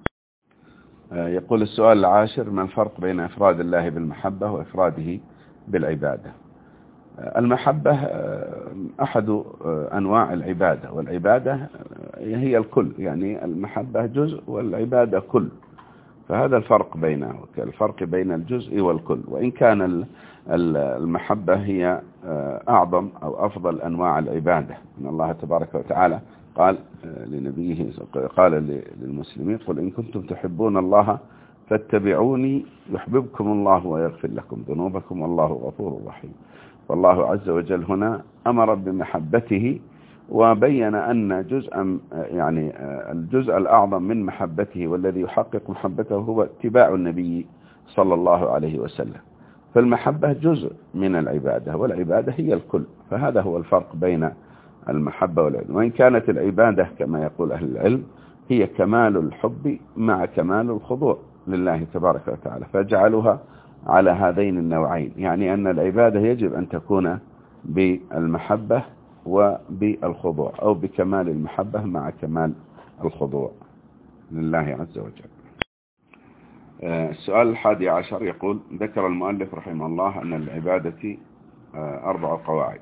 S2: يقول السؤال العاشر: ما الفرق بين إفراد الله بالمحبة وإفراده بالعبادة؟ المحبة أحد أنواع العبادة، والعبادة هي الكل، يعني المحبة جزء والعبادة كل، فهذا الفرق بينه، الفرق بين الجزء والكل. وإن كان المحبة هي أعظم أو أفضل أنواع العبادة، إن الله تبارك وتعالى قال لنبيه، قال للمسلمين: قل إن كنتم تحبون الله فاتبعوني يحببكم الله ويغفر لكم ذنوبكم والله غفور رحيم. والله عز وجل هنا أمر بمحبته، وبين أن الجزء الأعظم من محبته والذي يحقق محبته هو اتباع النبي صلى الله عليه وسلم. فالمحبة جزء من العبادة، والعبادة هي الكل، فهذا هو الفرق بين المحبة والعلم. وإن كانت العبادة كما يقول أهل العلم هي كمال الحب مع كمال الخضوع لله تبارك وتعالى، فجعلها على هذين النوعين، يعني أن العبادة يجب أن تكون بالمحبة وبالخضوع، أو بكمال المحبة مع كمال الخضوع لله عز وجل. السؤال 11 يقول: ذكر المؤلف رحمه الله أن العبادة 4 قواعد،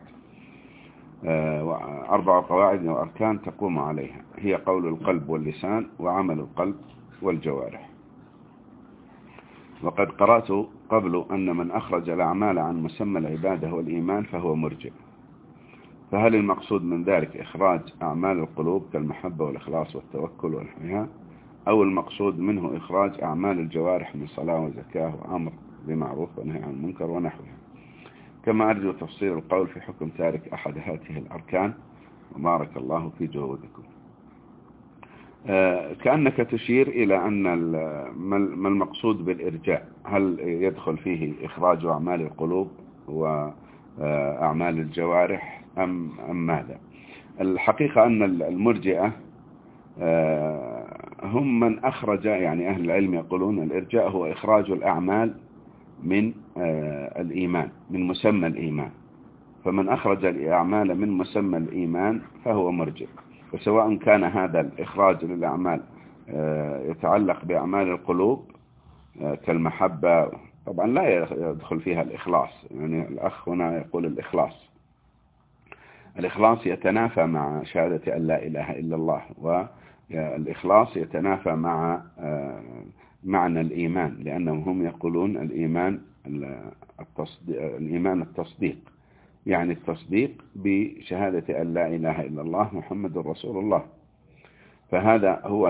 S2: 4 قواعد وأركان تقوم عليها، هي قول القلب واللسان وعمل القلب والجوارح. وقد قرأت قبل أن من أخرج الأعمال عن مسمى العبادة والإيمان فهو مرجئ، فهل المقصود من ذلك إخراج أعمال القلوب كالمحبة والإخلاص والتوكل ونحوها، أو المقصود منه إخراج أعمال الجوارح من صلاة وزكاة وأمر بمعروف ونهي عن المنكر ونحوها؟ كما أرجو تفصيل القول في حكم تارك أحد هذه الأركان، وبارك الله في جهودكم. كأنك تشير إلى أن ما المقصود بالإرجاء، هل يدخل فيه إخراج أعمال القلوب وأعمال الجوارح أم ماذا؟ الحقيقة أن المرجئة هم من أخرج، يعني أهل العلم يقولون الإرجاء هو إخراج الأعمال من الإيمان، من مسمى الإيمان. فمن أخرج الأعمال من مسمى الإيمان فهو مرجئ. وسواء كان هذا الإخراج للأعمال يتعلق بأعمال القلوب كالمحبة، طبعا لا يدخل فيها الإخلاص، يعني الأخ هنا يقول الإخلاص يتنافى مع شهادة أن لا إله إلا الله، والإخلاص يتنافى مع معنى الإيمان، لأنهم هم يقولون الإيمان التصديق، يعني التصديق بشهادة أن لا إله إلا الله محمد رسول الله. فهذا هو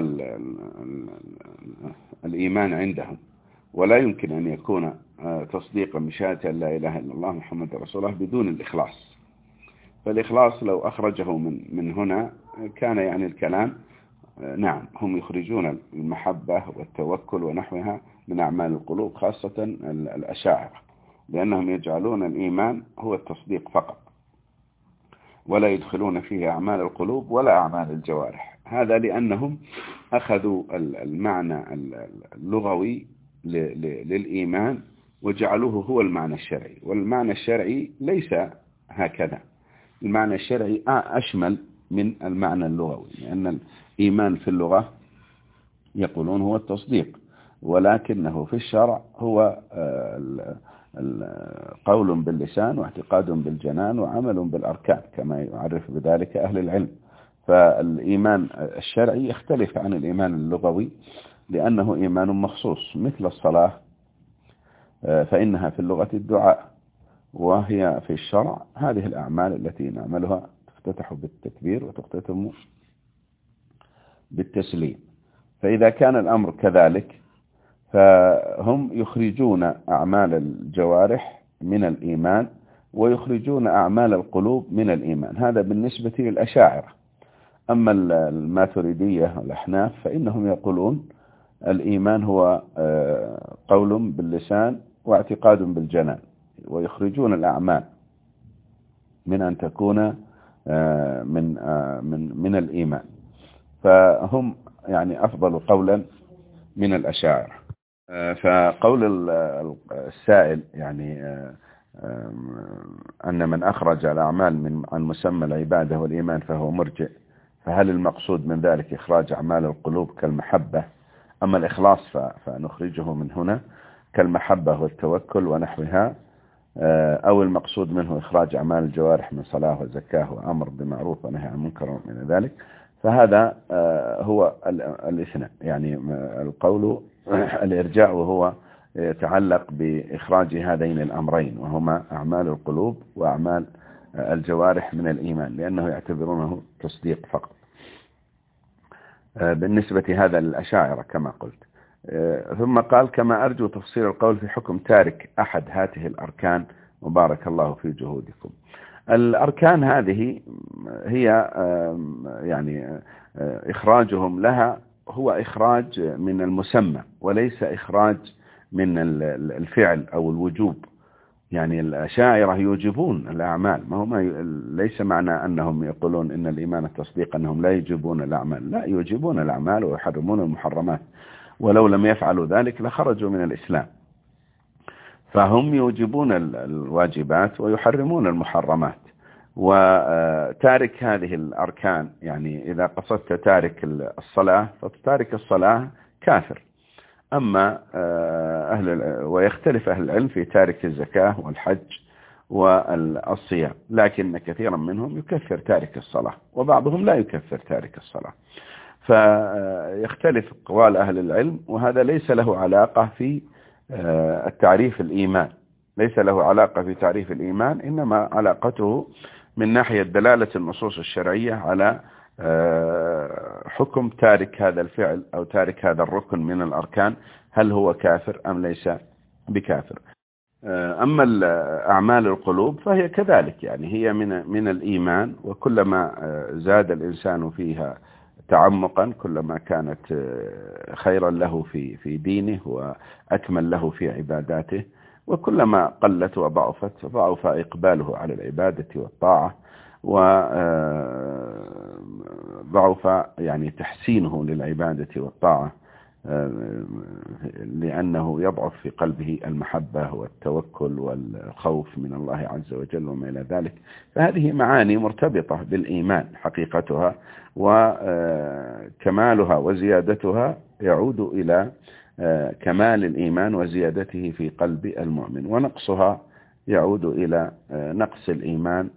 S2: الإيمان عندهم، ولا يمكن أن يكون تصديقا بشهادة أن لا إله إلا الله محمد رسول الله بدون الإخلاص. فالإخلاص لو أخرجه من هنا كان يعني الكلام نعم، هم يخرجون المحبة والتوكل ونحوها من أعمال القلوب، خاصة الأشاعرة، لأنهم يجعلون الإيمان هو التصديق فقط، ولا يدخلون فيه أعمال القلوب ولا أعمال الجوارح. هذا لأنهم أخذوا المعنى اللغوي للإيمان وجعلوه هو المعنى الشرعي، والمعنى الشرعي ليس هكذا. المعنى الشرعي أشمل من المعنى اللغوي، لأن الإيمان في اللغة يقولون هو التصديق، ولكنه في الشرع هو قول باللسان واعتقاد بالجنان وعمل بالأركان، كما يعرف بذلك أهل العلم. فالإيمان الشرعي يختلف عن الإيمان اللغوي، لأنه إيمان مخصوص، مثل الصلاة فإنها في اللغة الدعاء، وهي في الشرع هذه الأعمال التي نعملها تفتتح بالتكبير وتختتم بالتسليم. فإذا كان الأمر كذلك فهم يخرجون أعمال الجوارح من الإيمان ويخرجون أعمال القلوب من الإيمان. هذا بالنسبة للأشاعرة. أما الماتريدية والأحناف فإنهم يقولون الإيمان هو قول باللسان واعتقاد بالجنان، ويخرجون الأعمال من أن تكون من الإيمان. فهم يعني أفضل قولا من الأشاعرة. فقول السائل يعني أن من أخرج الأعمال عن مسمى العبادة والإيمان فهو مرجئ، فهل المقصود من ذلك إخراج أعمال القلوب كالمحبة؟ أما الإخلاص فنخرجه من هنا كالمحبة والتوكل ونحوها، أو المقصود منه إخراج أعمال الجوارح من صلاة وزكاة وأمر بمعروف ونهي عن منكر ومن ذلك. فهذا هو الاثنين، يعني القول الإرجاء وهو يتعلق بإخراج هذين الأمرين، وهما أعمال القلوب وأعمال الجوارح من الإيمان، لأنه يعتبرونه تصديق فقط. بالنسبة هذا للأشاعرة كما قلت. ثم قال كما أرجو تفصيل القول في حكم تارك أحد هذه الأركان وبارك الله في جهودكم. الأركان هذه هي يعني إخراجهم لها هو إخراج من المسمى وليس إخراج من الفعل أو الوجوب. يعني الأشاعرة يوجبون الأعمال، ما هم ليس معنى أنهم يقولون إن الإيمان التصديق أنهم لا يجيبون الأعمال، لا، يجيبون الأعمال ويحرمون المحرمات، ولو لم يفعلوا ذلك لخرجوا من الإسلام. فهم يوجبون الواجبات ويحرمون المحرمات. وتارك هذه الأركان، يعني إذا قصدت تارك الصلاة فتارك الصلاة كافر. أما ويختلف أهل العلم في تارك الزكاة والحج والصيام، لكن كثيرا منهم يكفر تارك الصلاة وبعضهم لا يكفر تارك الصلاة. فيختلف أقوال أهل العلم، وهذا ليس له علاقة في التعريف الإيمان، ليس له علاقة في تعريف الإيمان، إنما علاقته من ناحية دلالة النصوص الشرعية على حكم تارك هذا الفعل أو تارك هذا الركن من الأركان، هل هو كافر أم ليس بكافر. أما أعمال القلوب فهي كذلك، يعني هي من الإيمان، وكلما زاد الإنسان فيها تعمقا كلما كانت خيرا له في دينه وأكمل له في عباداته، وكلما قلت وضعفت ضعف إقباله على العبادة والطاعة. وضعف يعني تحسينه للعبادة والطاعة، لأنه يضعف في قلبه المحبة والتوكل والخوف من الله عز وجل وما إلى ذلك. فهذه معاني مرتبطة بالإيمان حقيقتها، وكمالها وزيادتها يعود إلى كمال الإيمان وزيادته في قلب المؤمن، ونقصها يعود إلى نقص الإيمان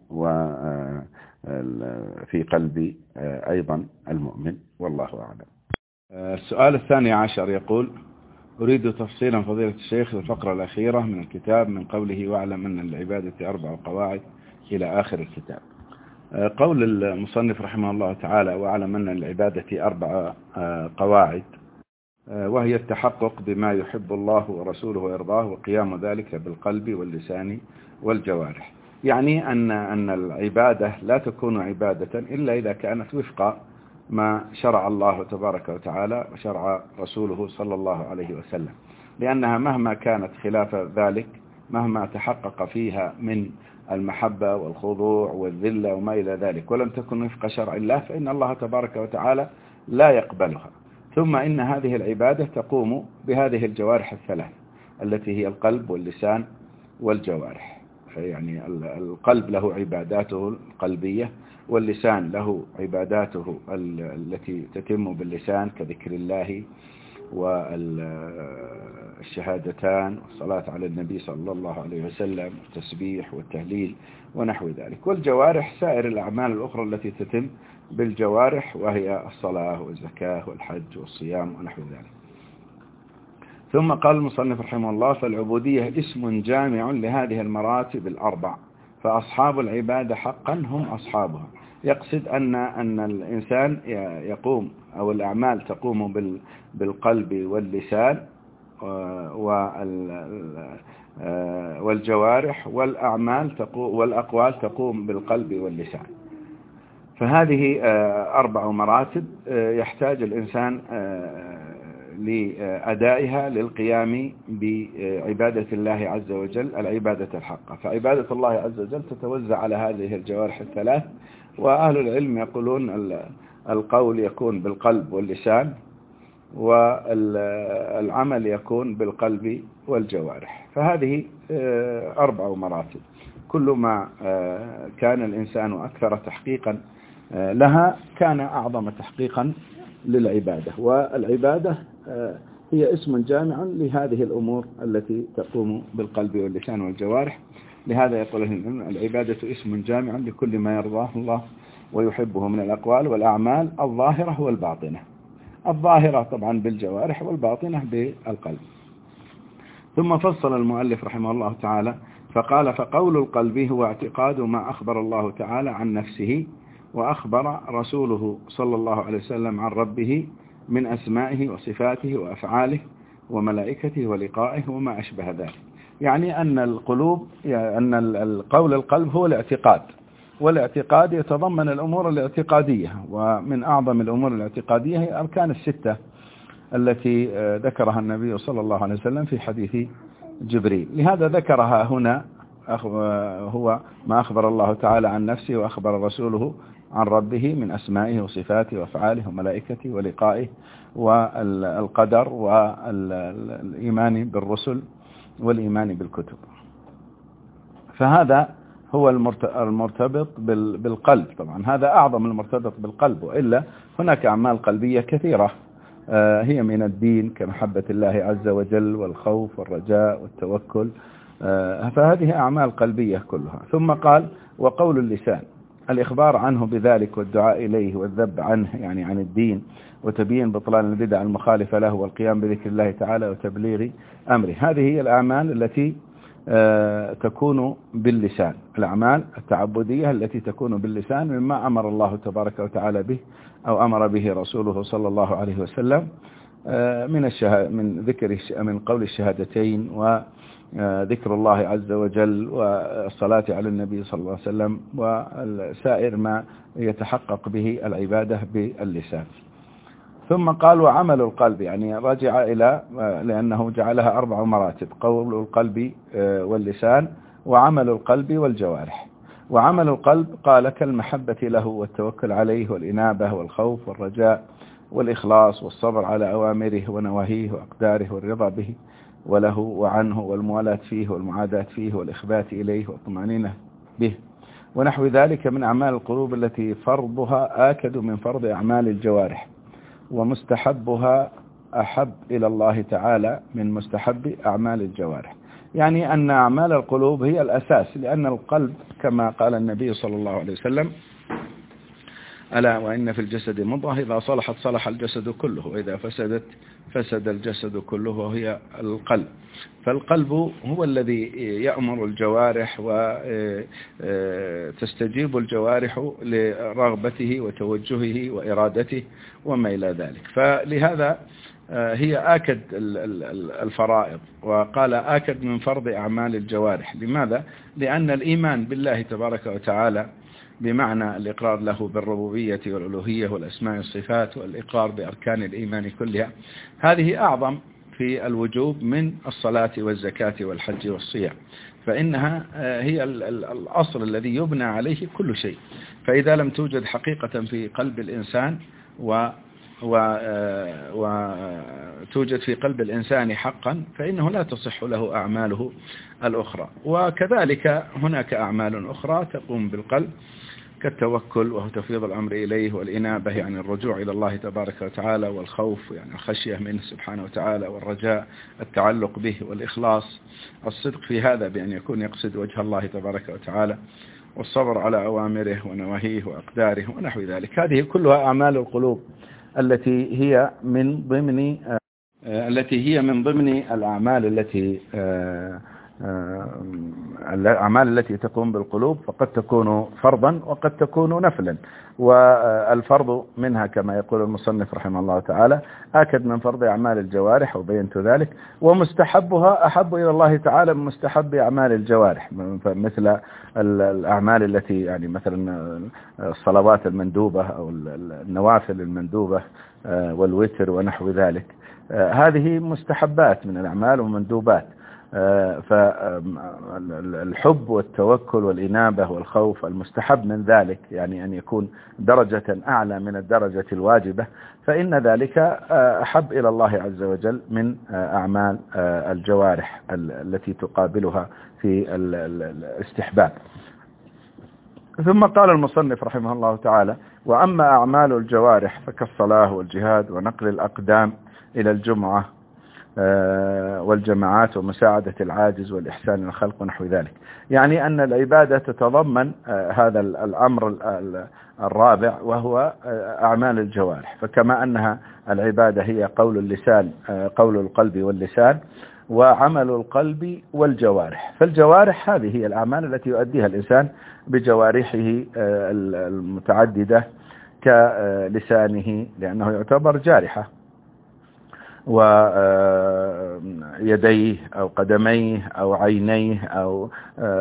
S2: وفي قلب أيضا المؤمن، والله أعلم.
S1: السؤال الثاني عشر يقول: أريد تفصيلا فضيلة الشيخ الفقرة الأخيرة من الكتاب من قوله واعلم أن العبادة 4 قواعد إلى آخر الكتاب. قول المصنف رحمه الله تعالى: واعلم أن العبادة 4 قواعد، وهي التحقق بما يحب الله ورسوله ويرضاه، وقيام ذلك بالقلب واللسان والجوارح. يعني أن العبادة لا تكون عبادة إلا إذا كانت وفق ما شرع الله تبارك وتعالى وشرع رسوله صلى الله عليه وسلم، لأنها مهما كانت خلاف ذلك، مهما تحقق فيها من المحبة والخضوع والذلة وما إلى ذلك، ولم تكن وفق شرع الله، فإن الله تبارك وتعالى لا يقبلها. ثم إن هذه العبادة تقوم بهذه الجوارح الثلاث التي هي القلب واللسان والجوارح. يعني القلب له عباداته القلبية، واللسان له عباداته التي تتم باللسان كذكر الله والشهادتان والصلاة على النبي صلى الله عليه وسلم والتسبيح والتهليل ونحو ذلك. والجوارح سائر الأعمال الأخرى التي تتم بالجوارح، وهي الصلاة والزكاة والحج والصيام ونحو ذلك. ثم قال المصنف رحمه الله: فالعبودية اسم جامع لهذه المراتب 4، فأصحاب العبادة حقا هم أصحابها. يقصد أن الإنسان يقوم، أو الأعمال تقوم بالقلب واللسان والجوارح، والأقوال تقوم بالقلب واللسان. فهذه 4 مراتب يحتاج الإنسان لأدائها للقيام بعبادة الله عز وجل العبادة الحقة. فعبادة الله عز وجل تتوزع على هذه الجوارح الثلاث، وأهل العلم يقولون القول يكون بالقلب واللسان، والعمل يكون بالقلب والجوارح. فهذه 4 مراتب، كل ما كان الإنسان أكثر تحقيقا لها كان أعظم تحقيقا للعبادة. والعبادة هي اسم جامع لهذه الأمور التي تقوم بالقلب واللسان والجوارح. لهذا يقول العبادة اسم جامع لكل ما يرضاه الله ويحبه من الأقوال والأعمال الظاهرة والباطنة. الظاهرة طبعا بالجوارح، والباطنة بالقلب. ثم فصل المؤلف رحمه الله تعالى فقال: فقول القلب هو اعتقاد ما أخبر الله تعالى عن نفسه وأخبر رسوله صلى الله عليه وسلم عن ربه من أسمائه وصفاته وأفعاله وملائكته ولقائه وما أشبه ذلك. يعني أن القول القلب هو الاعتقاد، والاعتقاد يتضمن الأمور الاعتقادية، ومن أعظم الأمور الاعتقادية هي أركان 6 التي ذكرها النبي صلى الله عليه وسلم في حديث جبريل. لهذا ذكرها هنا، هو ما أخبر الله تعالى عن نفسه وأخبر رسوله عن ربه من أسمائه وصفاته وأفعاله وملائكته ولقائه والقدر والإيمان بالرسل والإيمان بالكتب. فهذا هو المرتبط بالقلب. طبعا هذا أعظم المرتبط بالقلب، وإلا هناك أعمال قلبية كثيرة هي من الدين كمحبة الله عز وجل والخوف والرجاء والتوكل، فهذه أعمال قلبية كلها. ثم قال: وقول اللسان الإخبار عنه بذلك والدعاء إليه والذب عنه، يعني عن الدين، وتبيين بطلان البدع المخالفة له، والقيام بذكر الله تعالى وتبليغ أمره. هذه هي الأعمال التي تكون باللسان، الأعمال التعبدية التي تكون باللسان مما أمر الله تبارك وتعالى به أو أمر به رسوله صلى الله عليه وسلم من قول الشهادتين وذكر الله عز وجل والصلاة على النبي صلى الله عليه وسلم وسائر ما يتحقق به العبادة باللسان. ثم قال: وعمل القلب، يعني رجع إلى، لأنه جعلها 4 مراتب: قول القلب واللسان وعمل القلب والجوارح. وعمل القلب قال كالمحبة له والتوكل عليه والإنابة والخوف والرجاء والإخلاص والصبر على أوامره ونواهيه وأقداره والرضا به وله وعنه والموالاة فيه والمعاداة فيه والإخبات إليه والطمأنينة به ونحو ذلك من أعمال القلوب التي فرضها آكد من فرض أعمال الجوارح، ومستحبها أحب إلى الله تعالى من مستحب أعمال الجوارح. يعني أن أعمال القلوب هي الأساس، لأن القلب كما قال النبي صلى الله عليه وسلم: ألا وإن في الجسد مضغة إذا صلحت صلح الجسد كله وإذا فسدت فسد الجسد كله، وهي القلب. فالقلب هو الذي يأمر الجوارح وتستجيب الجوارح لرغبته وتوجهه وإرادته وما إلى ذلك. فلهذا هي آكد الفرائض، وقال آكد من فرض أعمال الجوارح. لماذا؟ لأن الإيمان بالله تبارك وتعالى بمعنى الإقرار له بالربوبية والألوهية والأسماء والصفات والإقرار بأركان الإيمان كلها، هذه أعظم في الوجوب من الصلاة والزكاة والحج والصيام، فإنها هي الأصل الذي يبنى عليه كل شيء. فإذا لم توجد حقيقة في قلب الإنسان وتوجد في قلب الإنسان حقا، فإنه لا تصح له أعماله الأخرى. وكذلك هناك أعمال أخرى تقوم بالقلب كالتوكل وهو تفويض الأمر إليه، والإنابة يعني الرجوع إلى الله تبارك وتعالى، والخوف يعني الخشية منه سبحانه وتعالى، والرجاء التعلق به، والإخلاص الصدق في هذا بأن يكون يقصد وجه الله تبارك وتعالى، والصبر على أوامره ونواهيه وأقداره ونحو ذلك. هذه كلها أعمال القلوب التي هي من ضمن الأعمال التي تقوم بالقلوب، فقد تكون فرضا وقد تكون نفلا. والفرض منها كما يقول المصنف رحمه الله تعالى آكد من فرض أعمال الجوارح، وبينت ذلك. ومستحبها أحب إلى الله تعالى من مستحب أعمال الجوارح، مثل الأعمال التي يعني مثلا الصلوات المندوبة أو النوافل المندوبة والوتر ونحو ذلك، هذه مستحبات من الأعمال ومندوبات. فالحب والتوكل والإنابة والخوف المستحب من ذلك، يعني أن يكون درجة أعلى من الدرجة الواجبة، فإن ذلك أحب إلى الله عز وجل من أعمال الجوارح التي تقابلها في الاستحباب. ثم قال المصنف رحمه الله تعالى: وأما أعمال الجوارح فكالصلاة والجهاد ونقل الأقدام إلى الجمعة والجماعات ومساعدة العاجز والإحسان للخلق ونحو ذلك. يعني أن العبادة تتضمن هذا الأمر الرابع، وهو أعمال الجوارح. فكما أنها العبادة هي قول اللسان، قول القلب واللسان، وعمل القلب والجوارح، فالجوارح هذه هي الأعمال التي يؤديها الإنسان بجوارحه المتعددة كلسانه، لأنه يعتبر جارحة، ويديه أو قدميه أو عينيه أو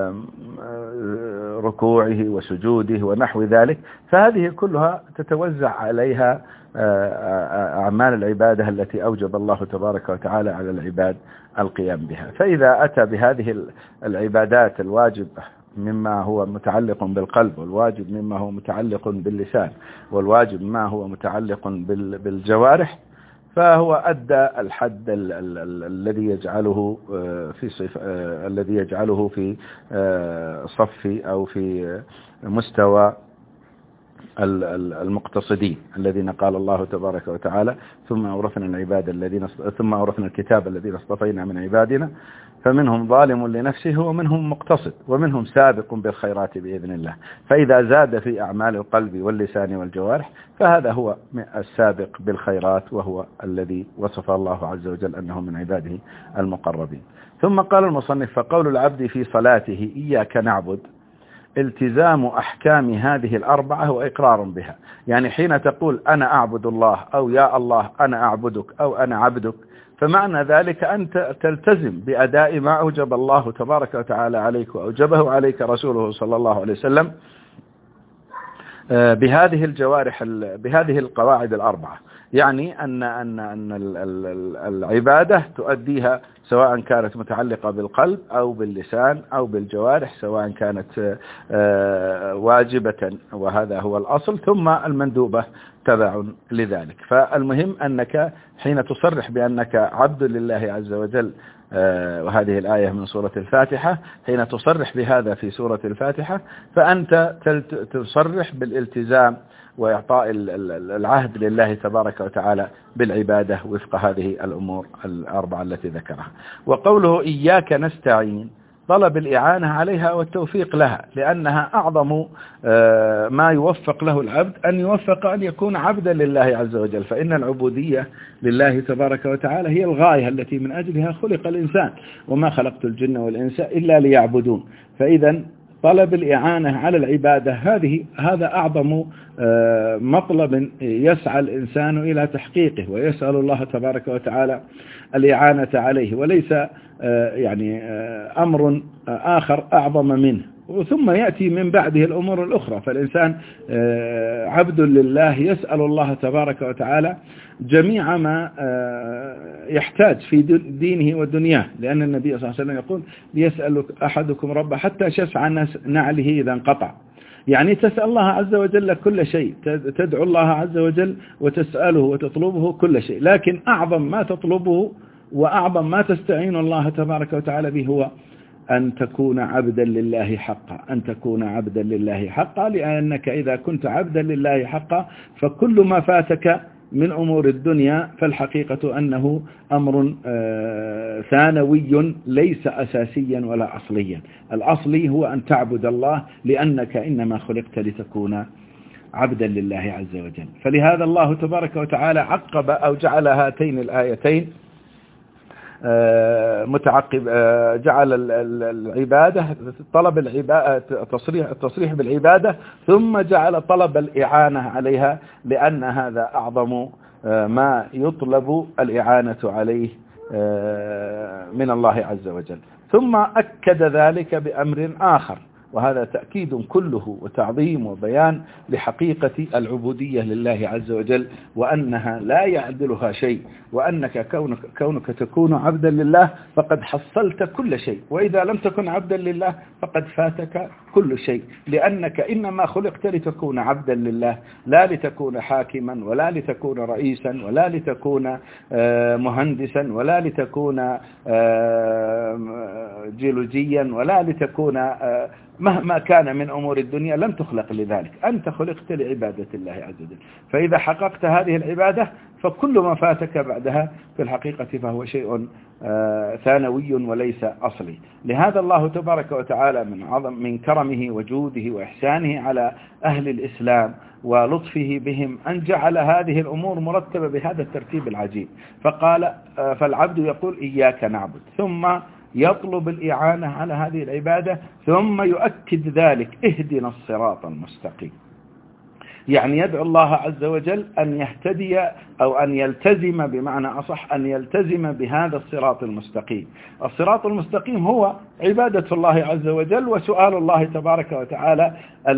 S1: ركوعه وسجوده ونحو ذلك. فهذه كلها تتوزع عليها أعمال العبادة التي أوجب الله تبارك وتعالى على العباد القيام بها. فإذا أتى بهذه العبادات الواجب مما هو متعلق بالقلب، والواجب مما هو متعلق باللسان، والواجب ما هو متعلق بالجوارح، فهو أدى الحد الذي يجعله في صف أو في مستوى المقتصدين الذين قال الله تبارك وتعالى: ثم أورثنا الكتاب الذين اصطفينا من عبادنا فمنهم ظالم لنفسه ومنهم مقتصد ومنهم سابق بالخيرات بإذن الله. فإذا زاد في أعمال القلب واللسان والجوارح فهذا هو السابق بالخيرات، وهو الذي وصف الله عز وجل أنه من عباده المقربين. ثم قال المصنف: فقول العبد في صلاته إياك نعبد التزام أحكام هذه الأربعة وإقرار بها. يعني حين تقول أنا أعبد الله، أو يا الله أنا أعبدك، أو أنا عبدك، فمعنى ذلك أنت تلتزم بأداء ما أوجب الله تبارك وتعالى عليك وأوجبه عليك رسوله صلى الله عليه وسلم بهذه الجوارح، بهذه القواعد الأربعة. يعني أن العبادة تؤديها سواء كانت متعلقة بالقلب أو باللسان أو بالجوارح، سواء كانت واجبة وهذا هو الأصل، ثم المندوبة تبع لذلك. فالمهم أنك حين تصرح بأنك عبد لله عز وجل، وهذه الآية من سورة الفاتحة، حين تصرح بهذا في سورة الفاتحة فأنت تصرح بالالتزام وإعطاء العهد لله تبارك وتعالى بالعبادة وفق هذه الأمور الأربعة التي ذكرها. وقوله إياك نستعين طلب الإعانة عليها والتوفيق لها، لأنها أعظم ما يوفق له العبد، أن يوفق أن يكون عبدا لله عز وجل، فإن العبودية لله تبارك وتعالى هي الغاية التي من أجلها خلق الإنسان، وما خلقت الجن والإنس إلا ليعبدون. فإذا طلب الإعانة على العبادة هذا أعظم مطلب يسعى الإنسان إلى تحقيقه، ويسأل الله تبارك وتعالى الإعانة عليه، وليس يعني أمر آخر أعظم منه. ثم يأتي من بعده الأمور الأخرى، فالإنسان عبد لله يسأل الله تبارك وتعالى جميع ما يحتاج في دينه ودنياه، لأن النبي صلى الله عليه وسلم يقول ليسأل أحدكم ربه حتى شسع نعله إذا انقطع. يعني تسأل الله عز وجل كل شيء، تدعو الله عز وجل وتسأله وتطلبه كل شيء، لكن أعظم ما تطلبه وأعظم ما تستعين الله تبارك وتعالى به هو أن تكون عبدا لله حقا، أن تكون عبدا لله حقا، لأنك إذا كنت عبدا لله حقا فكل ما فاتك من أمور الدنيا فالحقيقة أنه أمر ثانوي ليس أساسيا ولا أصليا. الأصلي هو أن تعبد الله، لأنك إنما خلقت لتكون عبدا لله عز وجل. فلهذا الله تبارك وتعالى عقب أو جعل هاتين الآيتين متعقب، جعل العبادة طلب العبادة التصريح بالعبادة، ثم جعل طلب الإعانة عليها، لأن هذا أعظم ما يطلب الإعانة عليه من الله عز وجل. ثم أكد ذلك بأمر آخر، وهذا تأكيد كله وتعظيم وبيان لحقيقة العبودية لله عز وجل، وأنها لا يعدلها شيء، وأنك كونك تكون عبدا لله فقد حصلت كل شيء، وإذا لم تكن عبدا لله فقد فاتك كل شيء، لأنك إنما خلقت لتكون عبدا لله، لا لتكون حاكما ولا لتكون رئيسا ولا لتكون مهندسا ولا لتكون جيولوجيا ولا لتكون مهما كان من أمور الدنيا، لم تخلق لذلك، أنت خلقت لعبادة الله عز وجل. فإذا حققت هذه العبادة فكل ما فاتك بعدها في الحقيقة فهو شيء ثانوي وليس أصلي. لهذا الله تبارك وتعالى من كرمه وجوده وإحسانه على أهل الإسلام ولطفه بهم أن جعل هذه الأمور مرتبة بهذا الترتيب العجيب. فقال فالعبد يقول إياك نعبد، ثم يطلب الإعانة على هذه العبادة، ثم يؤكد ذلك اهدنا الصراط المستقيم. يعني يدعو الله عز وجل أن يهتدي أو أن يلتزم، بمعنى أصح أن يلتزم بهذا الصراط المستقيم. الصراط المستقيم هو عبادة الله عز وجل وسؤال الله تبارك وتعالى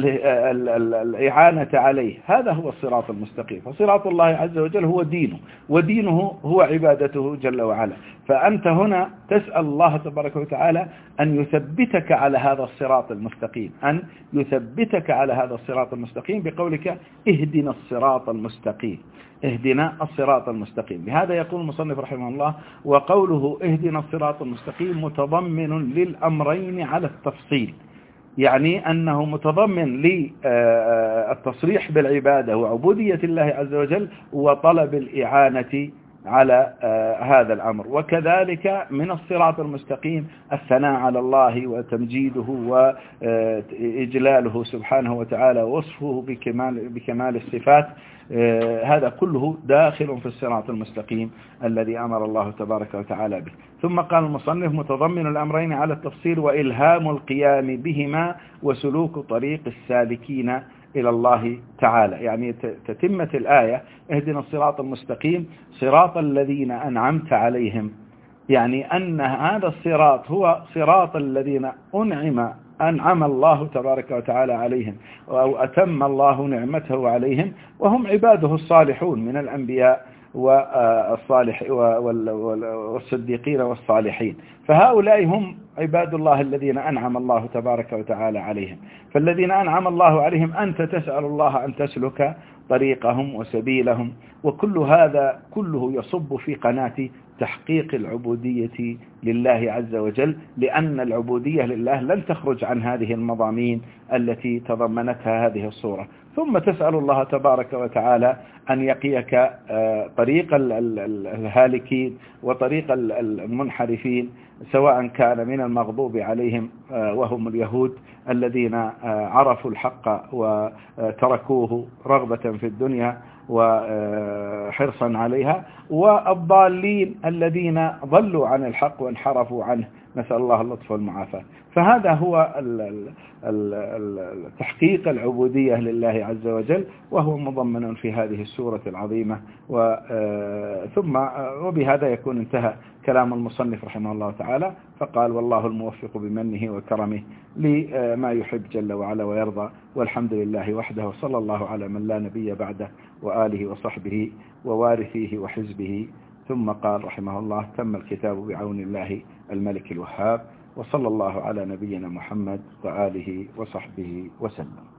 S1: الإعانة عليه، هذا هو الصراط المستقيم. فصراط الله عز وجل هو دينه، ودينه هو عبادته جل وعلا. فأنت هنا تسأل الله تبارك وتعالى أن يثبتك على هذا الصراط المستقيم، أن يثبتك على هذا الصراط المستقيم بقولك اهدنا الصراط المستقيم، اهدنا الصراط المستقيم. لهذا يقول المصنف رحمه الله: وقوله اهدنا الصراط المستقيم متضمن للأمرين على التفصيل، يعني أنه متضمن للتصريح بالعبادة وعبودية الله عز وجل وطلب الإعانة على هذا الأمر. وكذلك من الصراط المستقيم الثناء على الله وتمجيده وإجلاله سبحانه وتعالى ووصفه بكمال الصفات، هذا كله داخل في الصراط المستقيم الذي أمر الله تبارك وتعالى به. ثم قال المصنف: متضمن الأمرين على التفصيل وإلهام القيام بهما وسلوك طريق السالكين إلى الله تعالى. يعني تتمة الآية: اهدنا الصراط المستقيم صراط الذين أنعمت عليهم، يعني أن هذا الصراط هو صراط الذين أنعم أنعم الله تبارك وتعالى عليهم أو أتم الله نعمته عليهم، وهم عباده الصالحون من الأنبياء والصديقين والصالحين. فهؤلاء هم عباد الله الذين أنعم الله تبارك وتعالى عليهم. فالذين أنعم الله عليهم أنت تسأل الله أن تسلك طريقهم وسبيلهم، وكل هذا كله يصب في قناة تحقيق العبودية لله عز وجل، لأن العبودية لله لن تخرج عن هذه المضامين التي تضمنتها هذه الصورة. ثم تسأل الله تبارك وتعالى أن يقيك طريق الهالكين وطريق المنحرفين، سواء كان من المغضوب عليهم وهم اليهود الذين عرفوا الحق وتركوه رغبة في الدنيا وحرصا عليها، والضالين الذين ضلوا عن الحق وانحرفوا عنه، نسأل الله اللطف والمعافاة. فهذا هو تحقيق العبودية لله عز وجل، وهو مضمن في هذه السورة العظيمة. ثم وبهذا يكون انتهى كلام المصنف رحمه الله تعالى، فقال: والله الموفق بمنه وكرمه لما يحب جل وعلا ويرضى، والحمد لله وحده، وصلى الله على من لا نبي بعده وآله وصحبه ووارثيه وحزبه. ثم قال رحمه الله: تم الكتاب بعون الله الملك الوهاب، وصلى الله على نبينا محمد وآله وصحبه وسلم.